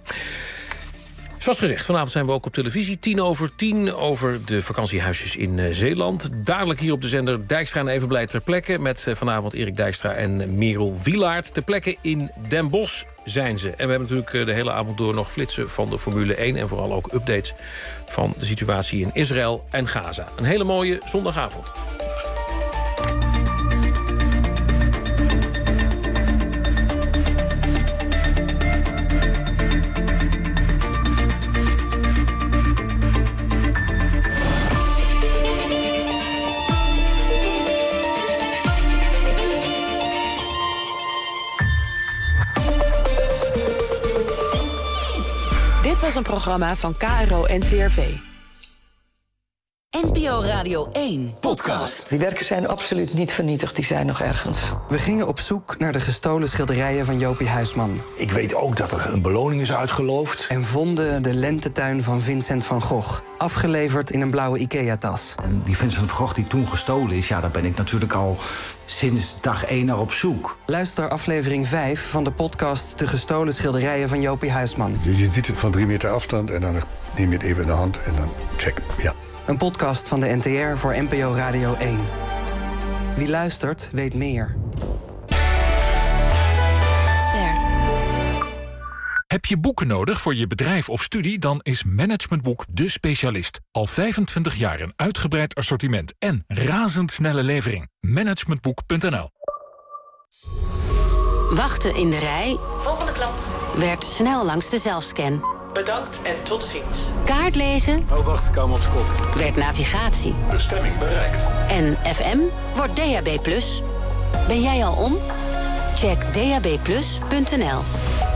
Zoals gezegd, vanavond zijn we ook op televisie. Tien over tien over de vakantiehuisjes in uh, Zeeland. Dadelijk hier op de zender Dijkstra en Evenblij ter plekke. Met uh, vanavond Erik Dijkstra en Merel Wielaert. Ter plekke in Den Bosch zijn ze. En we hebben natuurlijk uh, de hele avond door nog flitsen van de Formule één. En vooral ook updates van de situatie in Israël en Gaza. Een hele mooie zondagavond. Dit was een programma van K R O en C R V. N P O Radio één podcast. Die werken zijn absoluut niet vernietigd, die zijn nog ergens. We gingen op zoek naar de gestolen schilderijen van Jopie Huisman. Ik weet ook dat er een beloning is uitgeloofd. En vonden de lentetuin van Vincent van Gogh. Afgeleverd in een blauwe Ikea-tas. En die Vincent van Gogh die toen gestolen is, ja, daar ben ik natuurlijk al sinds dag één naar op zoek. Luister aflevering vijf van de podcast De gestolen schilderijen van Jopie Huisman. Je, je ziet het van drie meter afstand en dan neem je het even in de hand en dan check, ja. Een podcast van de N T R voor N P O Radio één. Wie luistert, weet meer. Heb je boeken nodig voor je bedrijf of studie? Dan is Managementboek de specialist. Al vijfentwintig jaar een uitgebreid assortiment en razendsnelle levering. Managementboek punt n l. Wachten in de rij. Volgende klant. Werd snel langs de zelfscan. Bedankt en tot ziens. Kaart lezen. Oh, wacht, ik hou hem op zijn kop. Werd navigatie. Bestemming bereikt. En F M wordt D A B plus. Ben jij al om? Check d a b plus punt n l.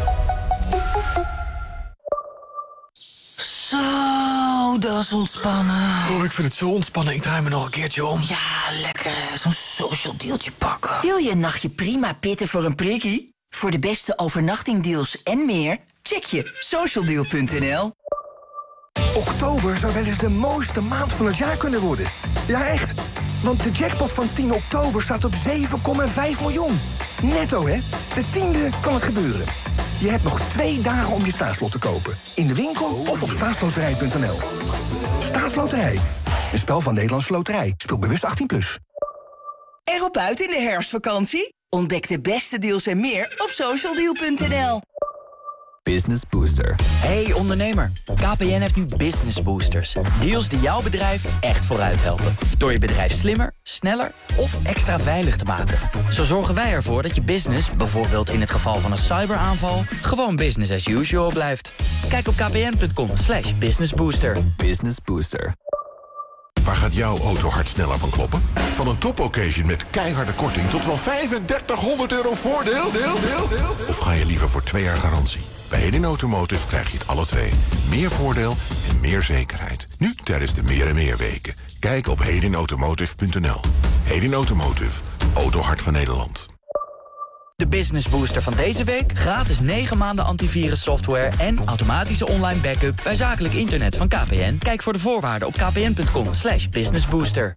Zo, dat is ontspannen. Oh, ik vind het zo ontspannen. Ik draai me nog een keertje om. Ja, lekker. Zo'n social dealtje pakken. Wil je een nachtje prima pitten voor een prikkie? Voor de beste overnachtingdeals en meer, check je socialdeal punt n l. Oktober zou wel eens de mooiste maand van het jaar kunnen worden. Ja, echt. Want de jackpot van tien oktober staat op zeven komma vijf miljoen. Netto, hè? De tiende kan het gebeuren. Je hebt nog twee dagen om je staatslot te kopen. In de winkel of op staatsloterij punt n l. Staatsloterij. Een spel van Nederlandse Loterij. Speel bewust achttien plus. Erop uit in de herfstvakantie? Ontdek de beste deals en meer op socialdeal punt n l. Business Booster. Hey ondernemer, K P N heeft nu Business Boosters. Deals die jouw bedrijf echt vooruit helpen. Door je bedrijf slimmer, sneller of extra veilig te maken. Zo zorgen wij ervoor dat je business, bijvoorbeeld in het geval van een cyberaanval, gewoon business as usual blijft. Kijk op kpn.com slash businessbooster. Business Booster. Waar gaat jouw auto hard sneller van kloppen? Van een top-occasion met keiharde korting tot wel vijfendertighonderd euro voordeel? Deel, deel, deel. Of ga je liever voor twee jaar garantie? Bij Hedin Automotive krijg je het alle twee. Meer voordeel en meer zekerheid. Nu tijdens de Meer en Meer weken. Kijk op hedin automotive punt n l. Hedin Automotive. Autohart van Nederland. De Business Booster van deze week. Gratis negen maanden antivirus software en automatische online backup bij zakelijk internet van K P N. Kijk voor de voorwaarden op kpn.com slash businessbooster.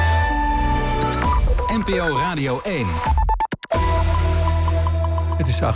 N P O Radio één. Het is